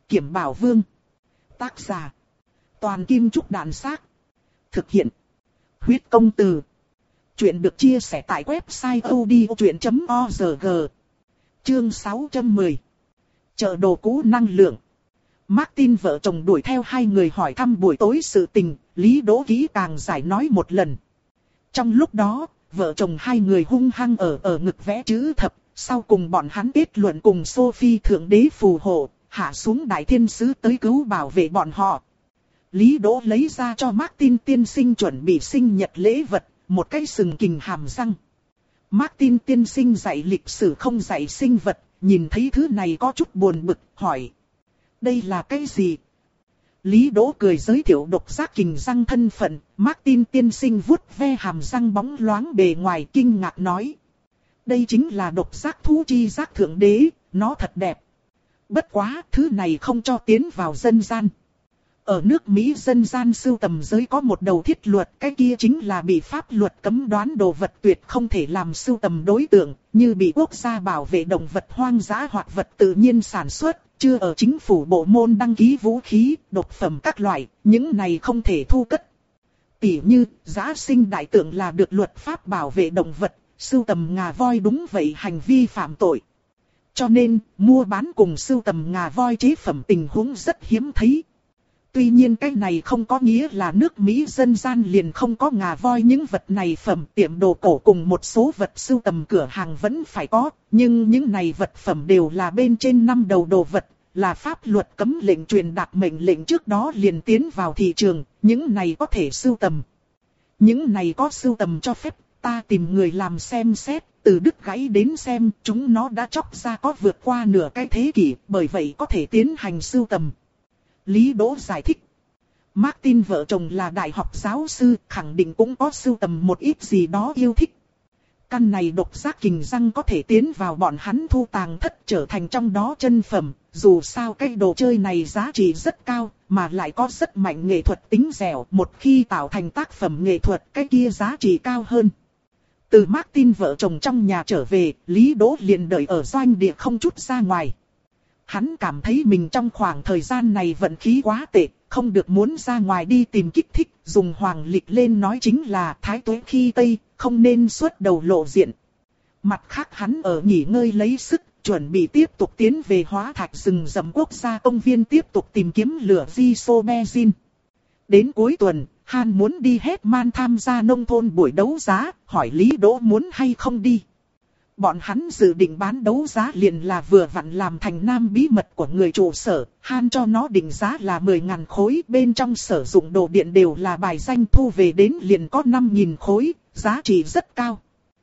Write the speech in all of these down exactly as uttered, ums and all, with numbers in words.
Kiểm Bảo Vương. Tác giả. Toàn Kim Trúc Đàn Xác. Thực hiện. Huyết Công Từ. Chuyện được chia sẻ tại website odchuyện chấm org. Chương sáu trăm mười. Chợ đồ cũ năng lượng. Martin vợ chồng đuổi theo hai người hỏi thăm buổi tối sự tình, Lý Đỗ kỹ càng giải nói một lần. Trong lúc đó, vợ chồng hai người hung hăng ở ở ngực vẽ chữ thập, sau cùng bọn hắn kết luận cùng Sophie thượng đế phù hộ, hạ xuống đại thiên sứ tới cứu bảo vệ bọn họ. Lý Đỗ lấy ra cho Martin tiên sinh chuẩn bị sinh nhật lễ vật, một cái sừng kình hàm răng. Martin tiên sinh dạy lịch sử không dạy sinh vật, nhìn thấy thứ này có chút buồn bực, hỏi. Đây là cái gì? Lý Đỗ cười giới thiệu độc giác kình răng thân phận, Martin tiên sinh vuốt ve hàm răng bóng loáng bề ngoài kinh ngạc nói. Đây chính là độc giác thú chi giác thượng đế, nó thật đẹp. Bất quá, thứ này không cho tiến vào dân gian. Ở nước Mỹ dân gian sưu tầm giới có một đầu thiết luật, cái kia chính là bị pháp luật cấm đoán đồ vật tuyệt không thể làm sưu tầm đối tượng, như bị quốc gia bảo vệ động vật hoang dã hoặc vật tự nhiên sản xuất, chưa ở chính phủ bộ môn đăng ký vũ khí, độc phẩm các loại, những này không thể thu cất. Tỉ như, giã sinh đại tượng là được luật pháp bảo vệ động vật, sưu tầm ngà voi đúng vậy hành vi phạm tội. Cho nên, mua bán cùng sưu tầm ngà voi chế phẩm tình huống rất hiếm thấy. Tuy nhiên cái này không có nghĩa là nước Mỹ dân gian liền không có ngà voi những vật này phẩm, tiệm đồ cổ cùng một số vật sưu tầm cửa hàng vẫn phải có, nhưng những này vật phẩm đều là bên trên năm đầu đồ vật, là pháp luật cấm lệnh truyền đạt mệnh lệnh trước đó liền tiến vào thị trường, những này có thể sưu tầm. Những này có sưu tầm cho phép, ta tìm người làm xem xét, từ đứt gãy đến xem chúng nó đã chóc ra có vượt qua nửa cái thế kỷ, bởi vậy có thể tiến hành sưu tầm. Lý Đỗ giải thích. Martin vợ chồng là đại học giáo sư, khẳng định cũng có sưu tầm một ít gì đó yêu thích. Căn này độc giác kình răng có thể tiến vào bọn hắn thu tàng thất trở thành trong đó chân phẩm, dù sao cái đồ chơi này giá trị rất cao, mà lại có rất mạnh nghệ thuật tính dẻo, một khi tạo thành tác phẩm nghệ thuật cái kia giá trị cao hơn. Từ Martin vợ chồng trong nhà trở về, Lý Đỗ liền đợi ở doanh địa không chút ra ngoài. Hắn cảm thấy mình trong khoảng thời gian này vận khí quá tệ, không được muốn ra ngoài đi tìm kích thích, dùng hoàng lịch lên nói chính là thái tuế khi Tây, không nên xuất đầu lộ diện. Mặt khác hắn ở nghỉ ngơi lấy sức, chuẩn bị tiếp tục tiến về hóa thạch rừng rậm quốc gia công viên tiếp tục tìm kiếm lửa Isobenzin. Đến cuối tuần, Han muốn đi hết man tham gia nông thôn buổi đấu giá, hỏi Lý Đỗ muốn hay không đi. Bọn hắn dự định bán đấu giá liền là vừa vặn làm thành nam bí mật của người trụ sở, Han cho nó định giá là mười nghìn khối, bên trong sử dụng đồ điện đều là bài danh thu về đến liền có năm nghìn khối, giá trị rất cao.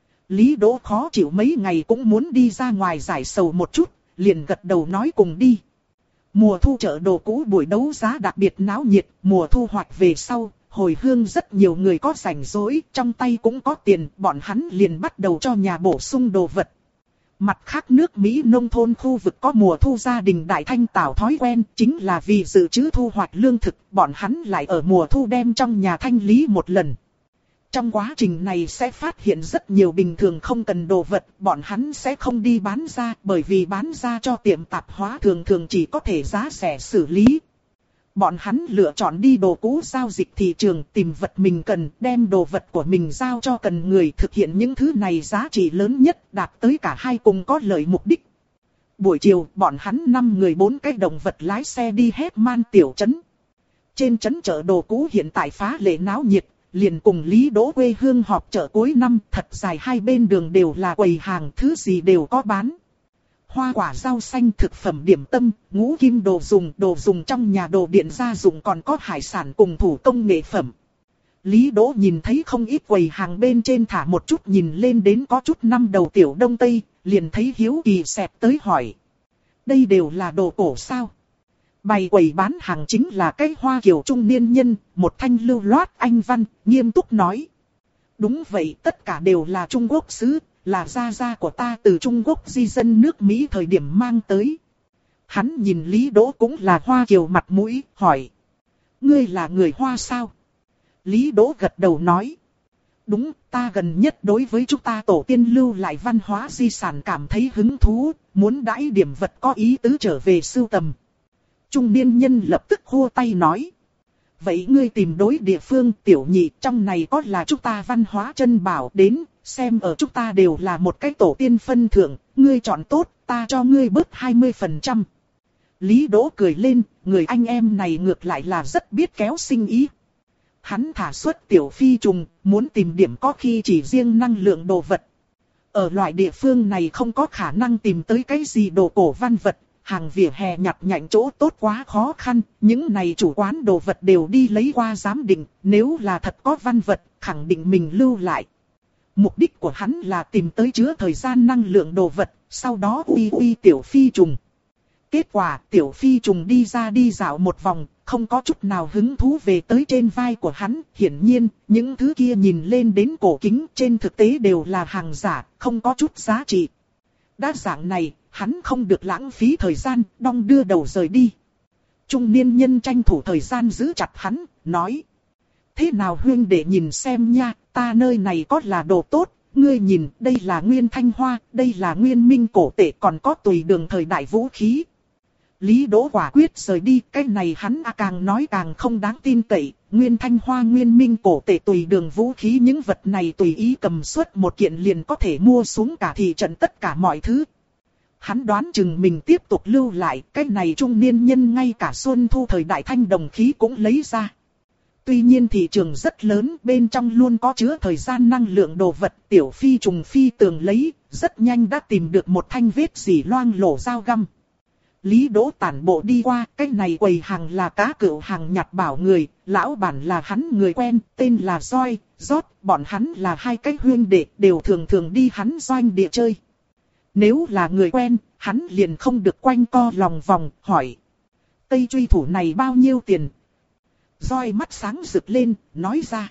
Lý Đỗ khó chịu mấy ngày cũng muốn đi ra ngoài giải sầu một chút, liền gật đầu nói cùng đi. Mùa thu chợ đồ cũ buổi đấu giá đặc biệt náo nhiệt, mùa thu hoạch về sau, hồi hương rất nhiều người có rảnh rỗi, trong tay cũng có tiền, bọn hắn liền bắt đầu cho nhà bổ sung đồ vật. Mặt khác nước Mỹ nông thôn khu vực có mùa thu gia đình đại thanh tảo thói quen, chính là vì dự trữ thu hoạch lương thực, bọn hắn lại ở mùa thu đem trong nhà thanh lý một lần. Trong quá trình này sẽ phát hiện rất nhiều bình thường không cần đồ vật, bọn hắn sẽ không đi bán ra, bởi vì bán ra cho tiệm tạp hóa thường thường chỉ có thể giá rẻ xử lý. Bọn hắn lựa chọn đi đồ cũ giao dịch thị trường, tìm vật mình cần, đem đồ vật của mình giao cho cần người, thực hiện những thứ này giá trị lớn nhất, đạt tới cả hai cùng có lợi mục đích. Buổi chiều, bọn hắn năm người bốn cái động vật lái xe đi hết man tiểu trấn. Trên trấn chợ đồ cũ hiện tại phá lệ náo nhiệt, liền cùng Lý Đỗ quê hương họp chợ cuối năm, thật dài hai bên đường đều là quầy hàng, thứ gì đều có bán. Hoa quả rau xanh thực phẩm điểm tâm, ngũ kim đồ dùng, đồ dùng trong nhà đồ điện gia dụng còn có hải sản cùng thủ công nghệ phẩm. Lý Đỗ nhìn thấy không ít quầy hàng bên trên thả một chút nhìn lên đến có chút năm đầu tiểu đông tây, liền thấy hiếu kỳ xẹp tới hỏi. Đây đều là đồ cổ sao? Bày quầy bán hàng chính là cái Hoa Kiều trung niên nhân, một thanh lưu loát anh văn, nghiêm túc nói. Đúng vậy, tất cả đều là Trung Quốc xứ, là gia gia của ta từ Trung Quốc di dân nước Mỹ thời điểm mang tới. Hắn nhìn Lý Đỗ cũng là Hoa Kiều mặt mũi, hỏi. Ngươi là người Hoa sao? Lý Đỗ gật đầu nói. Đúng, ta gần nhất đối với chúng ta tổ tiên lưu lại văn hóa di sản cảm thấy hứng thú, muốn đãi điểm vật có ý tứ trở về sưu tầm. Trung niên nhân lập tức hô tay nói. Vậy ngươi tìm đối địa phương tiểu nhị, trong này có là chúng ta văn hóa chân bảo đến, xem ở chúng ta đều là một cái tổ tiên phân thượng, ngươi chọn tốt, ta cho ngươi bớt hai mươi phần trăm. Lý Đỗ cười lên, người anh em này ngược lại là rất biết kéo sinh ý. Hắn thả xuất tiểu phi trùng, muốn tìm điểm có khi chỉ riêng năng lượng đồ vật. Ở loại địa phương này không có khả năng tìm tới cái gì đồ cổ văn vật, hàng vỉa hè nhặt nhạnh chỗ tốt quá khó khăn, những này chủ quán đồ vật đều đi lấy qua giám định, nếu là thật có văn vật, khẳng định mình lưu lại. Mục đích của hắn là tìm tới chứa thời gian năng lượng đồ vật, sau đó uy uy tiểu phi trùng. Kết quả tiểu phi trùng đi ra đi dạo một vòng, không có chút nào hứng thú về tới trên vai của hắn. Hiển nhiên, những thứ kia nhìn lên đến cổ kính trên thực tế đều là hàng giả, không có chút giá trị. Đa dạng này, hắn không được lãng phí thời gian, đong đưa đầu rời đi. Trung niên nhân tranh thủ thời gian giữ chặt hắn, nói. Thế nào huynh để nhìn xem nha, ta nơi này có là đồ tốt. Ngươi nhìn, đây là nguyên thanh hoa, đây là nguyên minh cổ tệ, còn có tùy đường thời đại vũ khí. Lý Đỗ quả quyết rời đi, cái này hắn à càng nói càng không đáng tin cậy. Nguyên thanh hoa, nguyên minh cổ tệ, tùy đường vũ khí, những vật này tùy ý cầm suất một kiện liền có thể mua xuống cả thị trận tất cả mọi thứ. Hắn đoán chừng mình tiếp tục lưu lại, cái này trung niên nhân ngay cả xuân thu thời đại thanh đồng khí cũng lấy ra. Tuy nhiên thị trường rất lớn, bên trong luôn có chứa thời gian năng lượng đồ vật, tiểu phi trùng phi tường lấy, rất nhanh đã tìm được một thanh vết dỉ loang lổ dao găm. Lý Đỗ tản bộ đi qua, cái này quầy hàng là cá cựu hàng nhặt bảo người, lão bản là hắn người quen, tên là Roi, Rót, bọn hắn là hai cái huynh đệ, đều thường thường đi hắn doanh địa chơi. Nếu là người quen, hắn liền không được quanh co lòng vòng, hỏi. Cây truy thủ này bao nhiêu tiền? Roi mắt sáng rực lên, nói ra.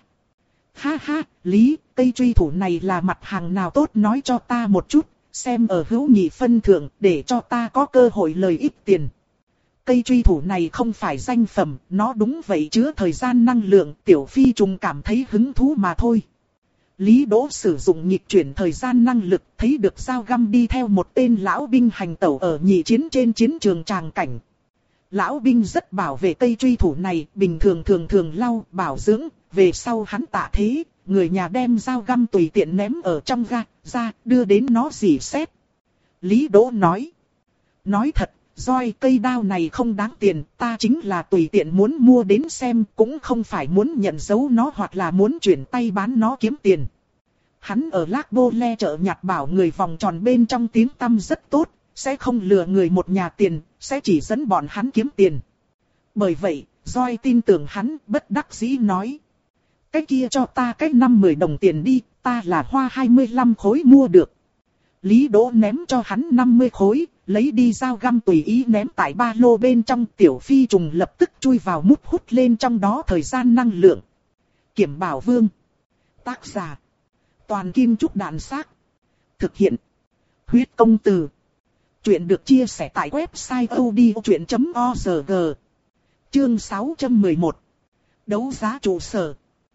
Ha ha, Lý, cây truy thủ này là mặt hàng nào tốt nói cho ta một chút, xem ở hữu nhị phân thượng, để cho ta có cơ hội lời ít tiền. Cây truy thủ này không phải danh phẩm, nó đúng vậy chứa thời gian năng lượng, tiểu phi trùng cảm thấy hứng thú mà thôi. Lý Đỗ sử dụng nhịp chuyển thời gian năng lực, thấy được dao găm đi theo một tên lão binh hành tẩu ở nhị chiến trên chiến trường tràng cảnh. Lão binh rất bảo vệ cây truy thủ này, bình thường thường thường lau, bảo dưỡng, về sau hắn tạ thế, người nhà đem dao găm tùy tiện ném ở trong ga, ra, đưa đến nó dỉ xét. Lý Đỗ nói, nói thật, roi cây đao này không đáng tiền, ta chính là tùy tiện muốn mua đến xem, cũng không phải muốn nhận dấu nó hoặc là muốn chuyển tay bán nó kiếm tiền. Hắn ở Lác Bô Le chợ nhặt bảo người vòng tròn bên trong tiếng tăm rất tốt, sẽ không lừa người một nhà tiền, sẽ chỉ dẫn bọn hắn kiếm tiền. Bởi vậy, Roi tin tưởng hắn, bất đắc dĩ nói. Cái kia cho ta cái năm mười đồng tiền đi, ta là hoa hai mươi lăm khối mua được. Lý Đỗ ném cho hắn năm mươi khối, lấy đi dao găm tùy ý ném tại ba lô bên trong, tiểu phi trùng lập tức chui vào mút hút lên trong đó thời gian năng lượng. Kiểm Bảo Vương. Tác giả. Toàn Kim Trúc Đạn Xác. Thực hiện. Huyết Công Từ. Chuyện được chia sẻ tại website odchuyện chấm org. Chương sáu trăm mười một. Đấu giá trụ sở.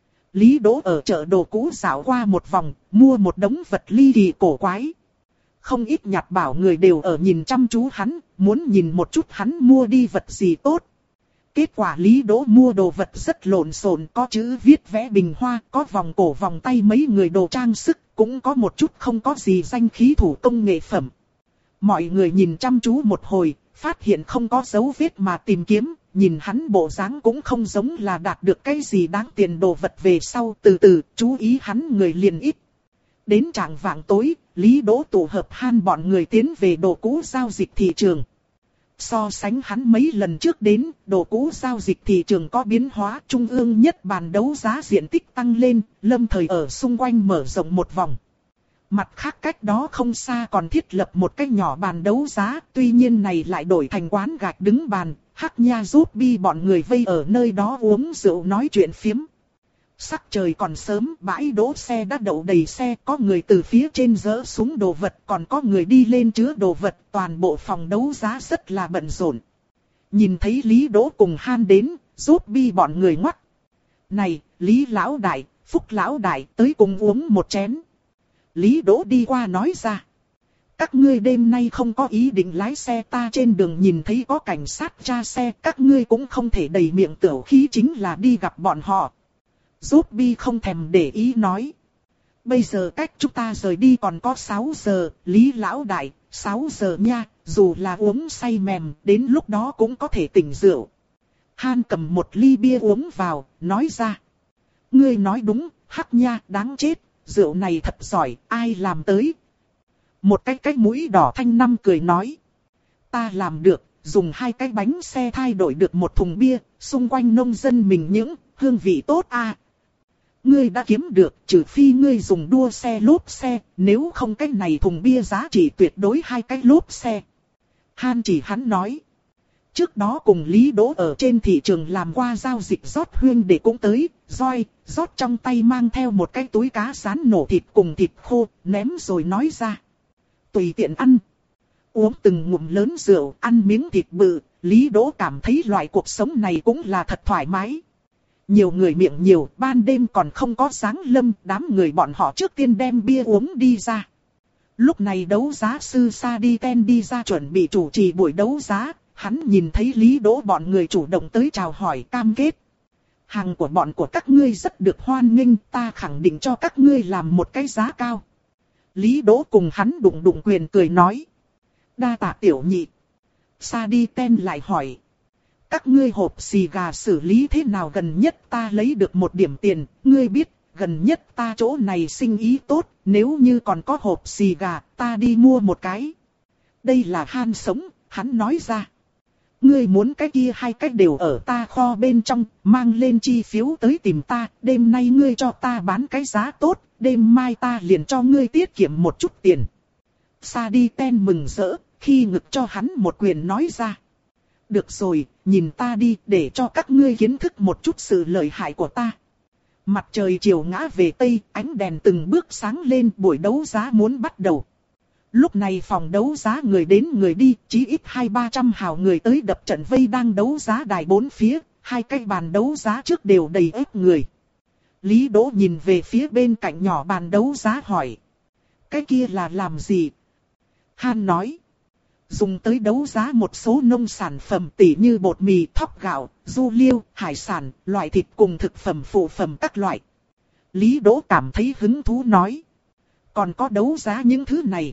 Lý Đỗ ở chợ đồ cũ dạo qua một vòng, mua một đống vật ly kỳ cổ quái. Không ít nhặt bảo người đều ở nhìn chăm chú hắn, muốn nhìn một chút hắn mua đi vật gì tốt. Kết quả Lý Đỗ mua đồ vật rất lộn xộn, có chữ viết vẽ bình hoa, có vòng cổ vòng tay mấy người đồ trang sức, cũng có một chút không có gì danh khí thủ công nghệ phẩm. Mọi người nhìn chăm chú một hồi, phát hiện không có dấu vết mà tìm kiếm, nhìn hắn bộ dáng cũng không giống là đạt được cái gì đáng tiền đồ vật về sau, từ từ, chú ý hắn người liền ít. Đến trạng vạng tối, Lý Đỗ tụ hợp han bọn người tiến về đồ cũ giao dịch thị trường. So sánh hắn mấy lần trước đến, đồ cũ giao dịch thị trường có biến hóa, trung ương nhất bàn đấu giá diện tích tăng lên, lâm thời ở xung quanh mở rộng một vòng. Mặt khác cách đó không xa còn thiết lập một cái nhỏ bàn đấu giá, tuy nhiên này lại đổi thành quán gạch đứng bàn, Hắc Nha giúp bi bọn người vây ở nơi đó uống rượu nói chuyện phiếm. Sắc trời còn sớm, bãi đỗ xe đã đậu đầy xe, có người từ phía trên dỡ xuống đồ vật, còn có người đi lên chứa đồ vật, toàn bộ phòng đấu giá rất là bận rộn. Nhìn thấy Lý Đỗ cùng han đến, giúp bi bọn người ngoắt. Này, Lý Lão Đại, Phúc Lão Đại, tới cùng uống một chén. Lý Đỗ đi qua nói ra. các ngươi đêm nay không có ý định lái xe, ta trên đường nhìn thấy có cảnh sát tra xe, các ngươi cũng không thể đầy miệng tửu khí chính là đi gặp bọn họ. Ruby không thèm để ý nói. Bây giờ cách chúng ta rời đi còn có sáu giờ, Lý lão đại, sáu giờ nha, dù là uống say mềm, đến lúc đó cũng có thể tỉnh rượu. Han cầm một ly bia uống vào, nói ra. Ngươi nói đúng, hắc nha, đáng chết, rượu này thật giỏi, ai làm tới? Một cái cái mũi đỏ thanh năm cười nói. Ta làm được, dùng hai cái bánh xe thay đổi được một thùng bia, xung quanh nông dân mình những hương vị tốt à. Ngươi đã kiếm được, trừ phi ngươi dùng đua xe lốp xe, nếu không cái này thùng bia giá trị tuyệt đối hai cái lốp xe. Han chỉ hắn nói. Trước đó cùng Lý Đỗ ở trên thị trường làm qua giao dịch rót huyên để cũng tới, roi, rót trong tay mang theo một cái túi cá rán nổ thịt cùng thịt khô, ném rồi nói ra. Tùy tiện ăn. Uống từng ngụm lớn rượu, ăn miếng thịt bự, Lý Đỗ cảm thấy loại cuộc sống này cũng là thật thoải mái. Nhiều người miệng nhiều, ban đêm còn không có sáng lâm, đám người bọn họ trước tiên đem bia uống đi ra. Lúc này đấu giá sư Sadi Ten đi ra chuẩn bị chủ trì buổi đấu giá, hắn nhìn thấy Lý Đỗ bọn người chủ động tới chào hỏi cam kết. Hàng của bọn của các ngươi rất được hoan nghênh, ta khẳng định cho các ngươi làm một cái giá cao. Lý Đỗ cùng hắn đụng đụng quyền cười nói. Đa tạ tiểu nhị. Sadi Ten lại hỏi. Các ngươi hộp xì gà xử lý thế nào, gần nhất ta lấy được một điểm tiền, ngươi biết, gần nhất ta chỗ này sinh ý tốt, nếu như còn có hộp xì gà, ta đi mua một cái. Đây là Han sống, hắn nói ra. Ngươi muốn cái kia hai cái đều ở ta kho bên trong, mang lên chi phiếu tới tìm ta, đêm nay ngươi cho ta bán cái giá tốt, đêm mai ta liền cho ngươi tiết kiệm một chút tiền. Sadi Ten mừng rỡ, khi ngực cho hắn một quyền nói ra. Được rồi, nhìn ta đi, để cho các ngươi kiến thức một chút sự lợi hại của ta. Mặt trời chiều ngã về tây, ánh đèn từng bước sáng lên, buổi đấu giá muốn bắt đầu. Lúc này phòng đấu giá người đến người đi, chí ít hai ba trăm hào người tới đập trận vây đang đấu giá đài bốn phía, hai cái bàn đấu giá trước đều đầy ép người. Lý Đỗ nhìn về phía bên cạnh nhỏ bàn đấu giá hỏi. Cái kia là làm gì? Han nói. Dùng tới đấu giá một số nông sản phẩm tỉ như bột mì, thóc gạo, du liêu, hải sản, loại thịt cùng thực phẩm phụ phẩm các loại. Lý Đỗ cảm thấy hứng thú nói. Còn có đấu giá những thứ này.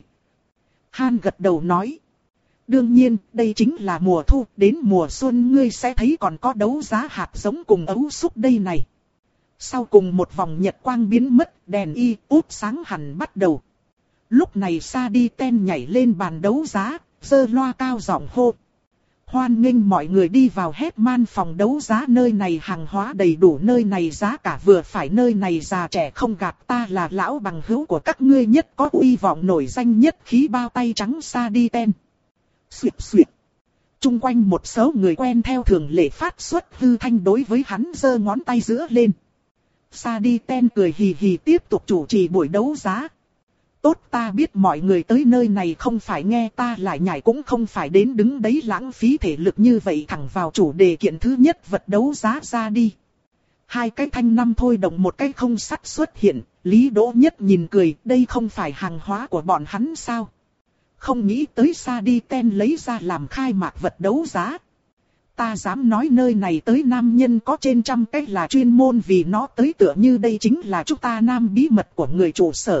Han gật đầu nói. Đương nhiên, đây chính là mùa thu, đến mùa xuân ngươi sẽ thấy còn có đấu giá hạt giống cùng ấu súc đây này. Sau cùng một vòng nhật quang biến mất, đèn y út sáng hẳn bắt đầu. Lúc này Sadi Ten nhảy lên bàn đấu giá, giơ loa cao giọng hô. Hoan nghênh mọi người đi vào Hetman phòng đấu giá, nơi này hàng hóa đầy đủ, nơi này giá cả vừa phải, nơi này già trẻ không gạt, ta là lão bằng hữu của các ngươi nhất có uy vọng nổi danh nhất khí bao tay trắng Sadi Ten. Xuyệt xuyệt. Trung quanh một số người quen theo thường lệ phát xuất hư thanh đối với hắn giơ ngón tay giữa lên. Sadi Ten cười hì hì tiếp tục chủ trì buổi đấu giá. Tốt, ta biết mọi người tới nơi này không phải nghe ta lại nhảy, cũng không phải đến đứng đấy lãng phí thể lực như vậy, thẳng vào chủ đề kiện thứ nhất vật đấu giá ra đi. Hai cái thanh năm thôi động một cái không sắt xuất hiện, Lý Đỗ nhất nhìn cười, đây không phải hàng hóa của bọn hắn sao? Không nghĩ tới Sadi Ten lấy ra làm khai mạc vật đấu giá. Ta dám nói nơi này tới nam nhân có trên trăm cái là chuyên môn vì nó tới, tựa như đây chính là chúng ta nam bí mật của người trụ sở.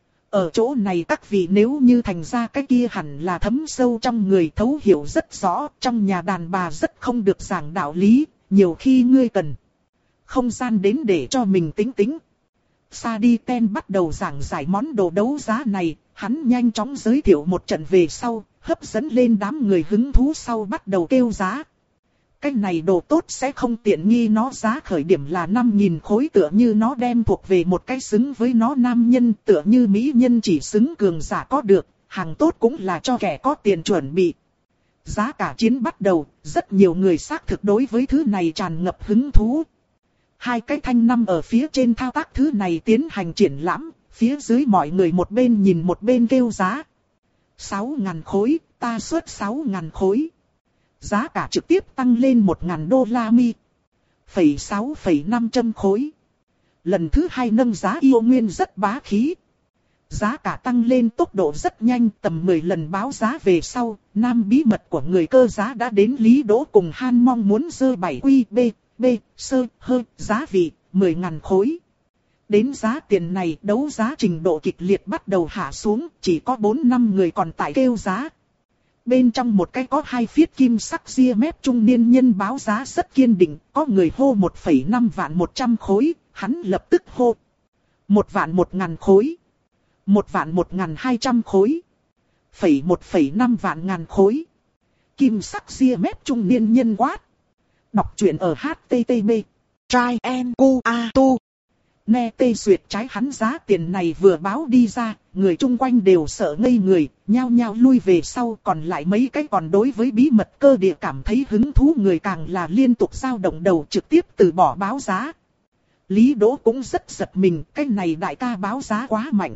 Ở chỗ này các vị nếu như thành ra cái kia hẳn là thấm sâu trong người, thấu hiểu rất rõ, trong nhà đàn bà rất không được giảng đạo lý, nhiều khi ngươi cần không gian đến để cho mình tính tính. Sadi Ten bắt đầu giảng giải món đồ đấu giá này, hắn nhanh chóng giới thiệu một trận về sau, hấp dẫn lên đám người hứng thú sau bắt đầu kêu giá. Cái này đồ tốt sẽ không tiện nghi, nó giá khởi điểm là năm nghìn khối, tựa như nó đem thuộc về một cái xứng với nó nam nhân, tựa như mỹ nhân chỉ xứng cường giả có được, hàng tốt cũng là cho kẻ có tiền chuẩn bị. Giá cả chiến bắt đầu, rất nhiều người xác thực đối với thứ này tràn ngập hứng thú. Hai cái thanh năm ở phía trên thao tác thứ này tiến hành triển lãm, phía dưới mọi người một bên nhìn một bên kêu giá. sáu ngàn khối, ta xuất sáu ngàn khối. Giá cả trực tiếp tăng lên một ngàn đô la mi. Phẩy sáu phẩy năm trăm khối. Lần thứ hai nâng giá yêu nguyên rất bá khí. giá cả tăng lên tốc độ rất nhanh, tầm mười lần báo giá về sau, nam bí mật của người cơ giá đã đến Lý Đỗ cùng Han mong muốn dơ bảy quy B, B, sơ, hơ, giá vị, mười ngàn khối. Đến giá tiền này, đấu giá trình độ kịch liệt bắt đầu hạ xuống, chỉ có bốn năm người còn tại kêu giá. Bên trong một cái có hai phiết kim sắc ria mép trung niên nhân báo giá rất kiên định, có người hô một phẩy năm vạn một trăm khối, hắn lập tức hô một vạn một ngàn khối, một vạn một ngàn hai trăm khối, phẩy một phẩy năm vạn ngàn khối. Kim sắc ria mép trung niên nhân quát. Đọc truyện ở H T T P. Trai en cu a tu. Nghe tê duyệt trái hắn giá tiền này vừa báo đi ra, người chung quanh đều sợ ngây người, nhao nhao lui về sau, còn lại mấy cái còn đối với bí mật cơ địa cảm thấy hứng thú người càng là liên tục dao động đầu trực tiếp từ bỏ báo giá. Lý Đỗ cũng rất giật mình, cái này đại ca báo giá quá mạnh.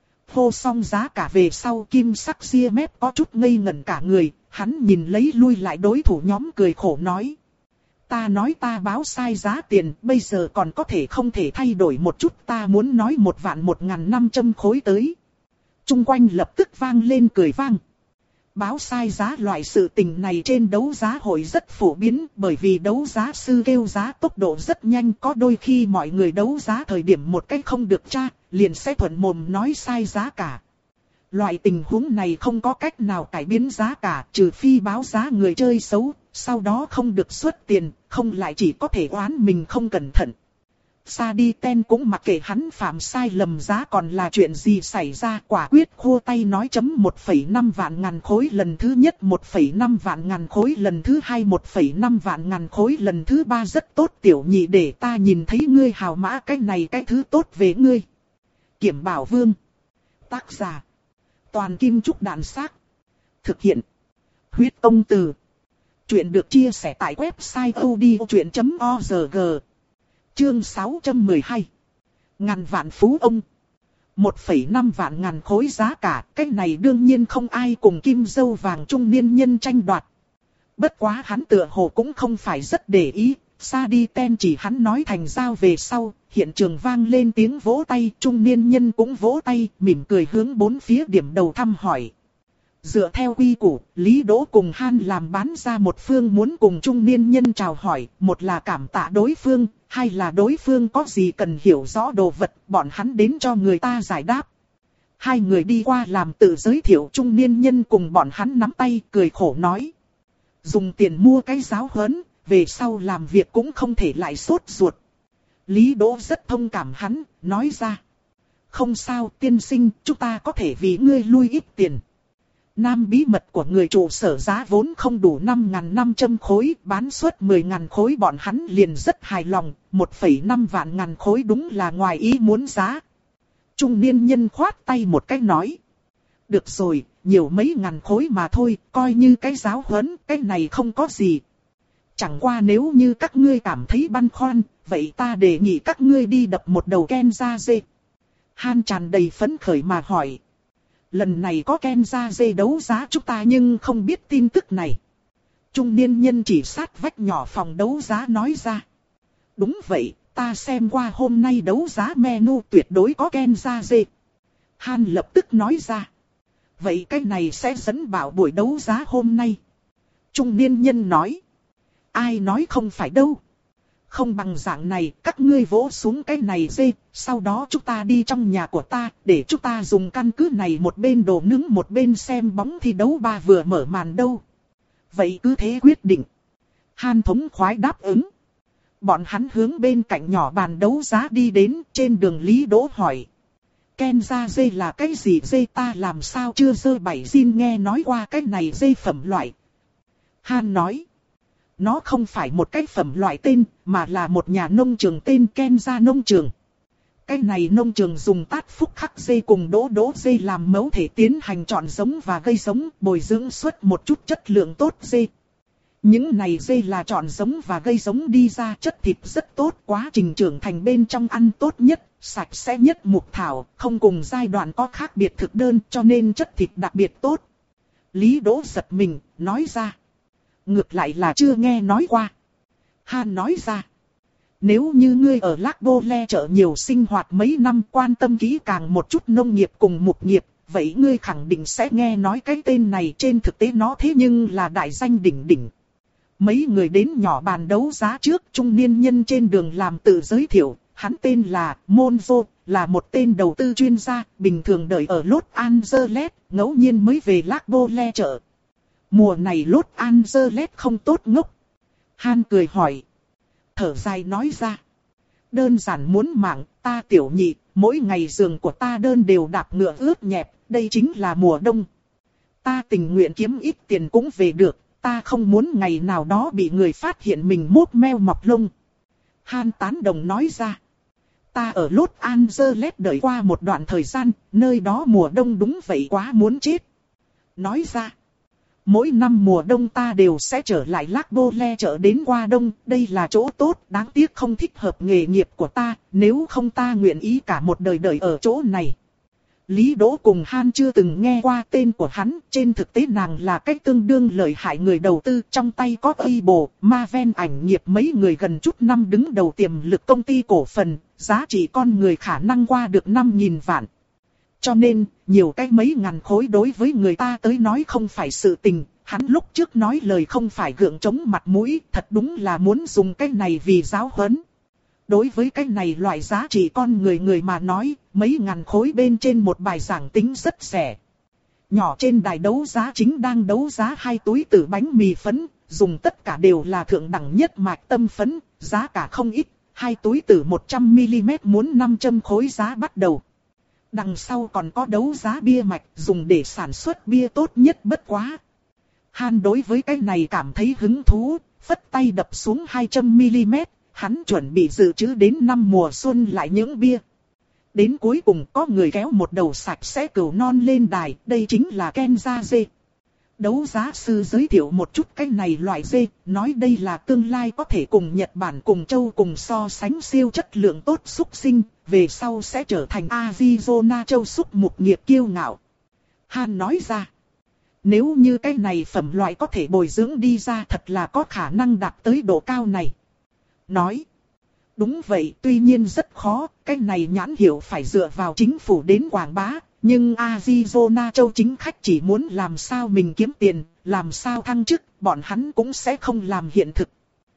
Hô xong giá cả về sau, kim sắc ria mép có chút ngây ngẩn cả người, hắn nhìn lấy lui lại đối thủ nhóm cười khổ nói. Ta nói ta báo sai giá tiền, bây giờ còn có thể không thể thay đổi một chút, ta muốn nói một vạn một ngàn năm trăm khối tới. Trung quanh lập tức vang lên cười vang. Báo sai giá loại sự tình này trên đấu giá hội rất phổ biến, bởi vì đấu giá sư kêu giá tốc độ rất nhanh, có đôi khi mọi người đấu giá thời điểm một cách không được tra, liền sẽ thuận mồm nói sai giá cả. Loại tình huống này không có cách nào cải biến giá cả, trừ phi báo giá người chơi xấu, sau đó không được xuất tiền, không lại chỉ có thể oán mình không cẩn thận. Sa đi ten cũng mặc kệ hắn phạm sai lầm giá còn là chuyện gì xảy ra, quả quyết khô tay nói chấm một phẩy năm vạn ngàn khối lần thứ nhất, một phẩy năm vạn ngàn khối lần thứ hai, một phẩy năm vạn ngàn khối lần thứ ba, rất tốt tiểu nhị, để ta nhìn thấy ngươi hào mã, cái này cái thứ tốt về ngươi. Kiểm Bảo Vương. Tác giả. Toàn Kim Trúc Đàn Xác. Thực hiện. Huyết Công Từ. Chuyện được chia sẻ tại website odchuyện chấm org. Chương sáu trăm mười hai. Ngàn vạn phú ông. một phẩy năm vạn ngàn khối giá cả, cái này đương nhiên không ai cùng kim dâu vàng trung niên nhân tranh đoạt. Bất quá hắn tựa hồ cũng không phải rất để ý, Sa đi ten chỉ hắn nói thành giao về sau, hiện trường vang lên tiếng vỗ tay, trung niên nhân cũng vỗ tay, mỉm cười hướng bốn phía điểm đầu thăm hỏi. Dựa theo quy củ, Lý Đỗ cùng Han làm bán ra một phương muốn cùng trung niên nhân chào hỏi, một là cảm tạ đối phương, hai là đối phương có gì cần hiểu rõ đồ vật, bọn hắn đến cho người ta giải đáp. Hai người đi qua làm tự giới thiệu, trung niên nhân cùng bọn hắn nắm tay cười khổ nói. Dùng tiền mua cái giáo huấn, về sau làm việc cũng không thể lại sốt ruột. Lý Đỗ rất thông cảm hắn, nói ra. Không sao tiên sinh, chúng ta có thể vì ngươi lui ít tiền. Nam bí mật của người trụ sở giá vốn không đủ năm nghìn năm trăm khối, bán suất mười nghìn khối bọn hắn liền rất hài lòng, một phẩy năm vạn ngàn khối đúng là ngoài ý muốn giá. Trung niên nhân khoát tay một cái nói. Được rồi, nhiều mấy ngàn khối mà thôi, coi như cái giáo huấn, cái này không có gì. Chẳng qua nếu như các ngươi cảm thấy băn khoăn, vậy ta đề nghị các ngươi đi đập một đầu Ken ra dê. Han tràn đầy phấn khởi mà hỏi. Lần này có Ken ra dê đấu giá chúng ta nhưng không biết tin tức này. Trung niên nhân chỉ sát vách nhỏ phòng đấu giá nói ra. Đúng vậy, ta xem qua hôm nay đấu giá menu tuyệt đối có Ken ra dê. Han lập tức nói ra. Vậy cái này sẽ dẫn bảo buổi đấu giá hôm nay. Trung niên nhân nói. Ai nói không phải đâu. Không bằng dạng này, các ngươi vỗ xuống cái này dê, sau đó chúng ta đi trong nhà của ta, để chúng ta dùng căn cứ này một bên đồ nướng một bên xem bóng thi đấu ba vừa mở màn đâu. Vậy cứ thế quyết định. Han thống khoái đáp ứng. Bọn hắn hướng bên cạnh nhỏ bàn đấu giá đi đến, trên đường Lý Đỗ hỏi. Ken ra dê là cái gì dê, ta làm sao chưa dơ bảy zin nghe nói qua cái này dê phẩm loại. Han nói. Nó không phải một cái phẩm loại tên, mà là một nhà nông trường tên Ken ra nông trường. Cái này nông trường dùng tát phúc khắc dê cùng đỗ đỗ dê làm mẫu thể tiến hành chọn giống và gây giống, bồi dưỡng xuất một chút chất lượng tốt dê. Những này dê là chọn giống và gây giống đi ra chất thịt rất tốt, quá trình trưởng thành bên trong ăn tốt nhất, sạch sẽ nhất mục thảo, không cùng giai đoạn có khác biệt thực đơn cho nên chất thịt đặc biệt tốt. Lý Đỗ giật mình, nói ra. Ngược lại là chưa nghe nói qua. Han nói ra. Nếu như ngươi ở Lac Bô Le chợ nhiều sinh hoạt mấy năm, quan tâm kỹ càng một chút nông nghiệp cùng mục nghiệp, vậy ngươi khẳng định sẽ nghe nói cái tên này. Trên thực tế nó thế nhưng là đại danh đỉnh đỉnh. Mấy người đến nhỏ bàn đấu giá trước, trung niên nhân trên đường làm tự giới thiệu, hắn tên là Monzo, là một tên đầu tư chuyên gia, bình thường đợi ở Los Angeles, ngẫu nhiên mới về Lac Bô Le chợ. Mùa này Los Angeles không tốt ngốc. Han cười hỏi. Thở dài nói ra. Đơn giản muốn mạng, ta tiểu nhị, mỗi ngày giường của ta đơn đều đạp ngựa ướt nhẹp, đây chính là mùa đông. Ta tình nguyện kiếm ít tiền cũng về được, ta không muốn ngày nào đó bị người phát hiện mình mốt meo mọc lông. Han tán đồng nói ra. Ta ở Los Angeles đợi qua một đoạn thời gian, nơi đó mùa đông đúng vậy quá muốn chết. Nói ra. Mỗi năm mùa đông ta đều sẽ trở lại Lac Bô Le chợ đến qua đông, đây là chỗ tốt, đáng tiếc không thích hợp nghề nghiệp của ta, nếu không ta nguyện ý cả một đời đợi ở chỗ này. Lý Đỗ cùng Han chưa từng nghe qua tên của hắn, trên thực tế nàng là cách tương đương lợi hại người đầu tư, trong tay có Able, Marvel ảnh nghiệp mấy người gần chút năm đứng đầu tiềm lực công ty cổ phần, giá trị con người khả năng qua được năm nghìn vạn. Cho nên, nhiều cái mấy ngàn khối đối với người ta tới nói không phải sự tình, hắn lúc trước nói lời không phải gượng chống mặt mũi, thật đúng là muốn dùng cái này vì giáo huấn. Đối với cái này loại giá trị con người người mà nói, mấy ngàn khối bên trên một bài giảng tính rất rẻ. Nhỏ trên đài đấu giá chính đang đấu giá hai túi tử bánh mì phấn, dùng tất cả đều là thượng đẳng nhất mạch tâm phấn, giá cả không ít, hai túi tử một trăm mi li mét muốn năm trăm khối giá bắt đầu. Đằng sau còn có đấu giá bia mạch dùng để sản xuất bia tốt nhất bất quá. Han đối với cái này cảm thấy hứng thú, phất tay đập xuống hai trăm mi li mét, hắn chuẩn bị dự trữ đến năm mùa xuân lại những bia. Đến cuối cùng có người kéo một đầu sạch sẽ cừu non lên đài, đây chính là Kenza dê. Đấu giá sư giới thiệu một chút cái này loại dê, nói đây là tương lai có thể cùng Nhật Bản cùng châu cùng so sánh siêu chất lượng tốt súc sinh, về sau sẽ trở thành Arizona châu súc mục nghiệp kiêu ngạo. Han nói ra, nếu như cái này phẩm loại có thể bồi dưỡng đi ra thật là có khả năng đạt tới độ cao này. Nói, đúng vậy, tuy nhiên rất khó, cái này nhãn hiệu phải dựa vào chính phủ đến quảng bá. Nhưng Arizona châu chính khách chỉ muốn làm sao mình kiếm tiền, làm sao thăng chức, bọn hắn cũng sẽ không làm hiện thực.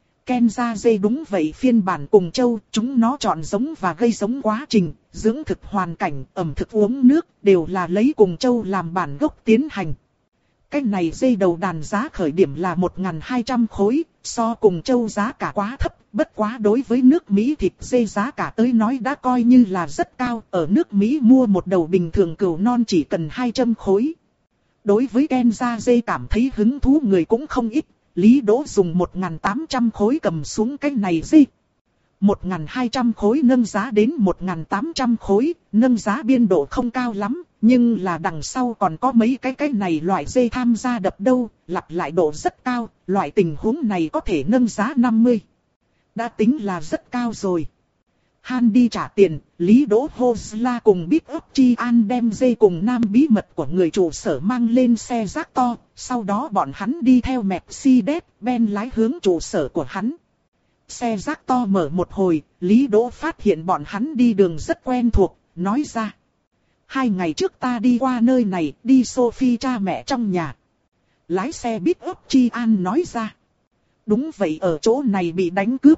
Kenza dê đúng vậy, phiên bản cùng châu, chúng nó chọn giống và gây giống quá trình, dưỡng thực hoàn cảnh, ẩm thực uống nước, đều là lấy cùng châu làm bản gốc tiến hành. Cái này dê đầu đàn giá khởi điểm là một nghìn hai trăm khối, so cùng châu giá cả quá thấp, bất quá đối với nước Mỹ thịt dê giá cả tới nói đã coi như là rất cao, ở nước Mỹ mua một đầu bình thường cừu non chỉ cần hai trăm khối. Đối với Kenza dê cảm thấy hứng thú người cũng không ít, Lý Đỗ dùng một nghìn tám trăm khối cầm xuống cái này dê. một nghìn hai trăm khối nâng giá đến một nghìn tám trăm khối, nâng giá biên độ không cao lắm, nhưng là đằng sau còn có mấy cái cái này loại dê tham gia đập đâu, lặp lại độ rất cao, loại tình huống này có thể nâng giá năm mươi. Đã tính là rất cao rồi. Han đi trả tiền, Lý Đỗ Hosla cùng Big Up Chi An đem dê cùng nam bí mật của người trụ sở mang lên xe rác to, sau đó bọn hắn đi theo Mercedes-Benz lái hướng trụ sở của hắn. Xe rác to mở một hồi, Lý Đỗ phát hiện bọn hắn đi đường rất quen thuộc, nói ra. Hai ngày trước ta đi qua nơi này, đi Sophie cha mẹ trong nhà. Lái xe Big Up Chi An nói ra. Đúng vậy, ở chỗ này bị đánh cướp.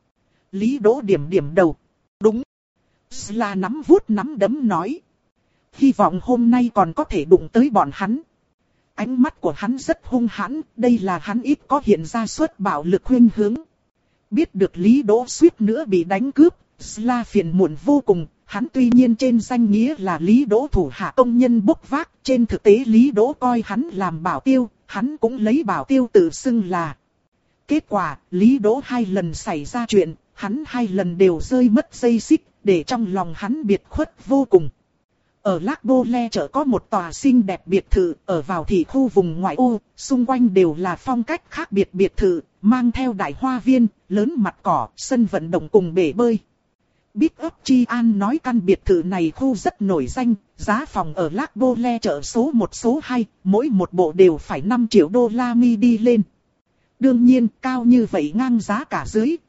Lý Đỗ điểm điểm đầu. Đúng. Là nắm vuốt nắm đấm nói. Hy vọng hôm nay còn có thể đụng tới bọn hắn. Ánh mắt của hắn rất hung hãn, đây là hắn ít có hiện ra suất bạo lực khuynh hướng. Biết được Lý Đỗ suýt nữa bị đánh cướp, Sla phiền muộn vô cùng. Hắn tuy nhiên trên danh nghĩa là Lý Đỗ thủ hạ công nhân bốc vác, trên thực tế Lý Đỗ coi hắn làm bảo tiêu, hắn cũng lấy bảo tiêu tự xưng là. Kết quả, Lý Đỗ hai lần xảy ra chuyện, hắn hai lần đều rơi mất dây xích, để trong lòng hắn biệt khuất vô cùng. Ở Lac Bô Le chợ có một tòa xinh đẹp biệt thự, ở vào thị khu vùng ngoại ô, xung quanh đều là phong cách khác biệt biệt thự, mang theo đại hoa viên, lớn mặt cỏ, sân vận động cùng bể bơi. Big Up Chi An nói căn biệt thự này khu rất nổi danh, giá phòng ở Lac Bô Le chợ số một số hai, mỗi một bộ đều phải năm triệu đô la mi đi lên. Đương nhiên, cao như vậy ngang giá cả dưới,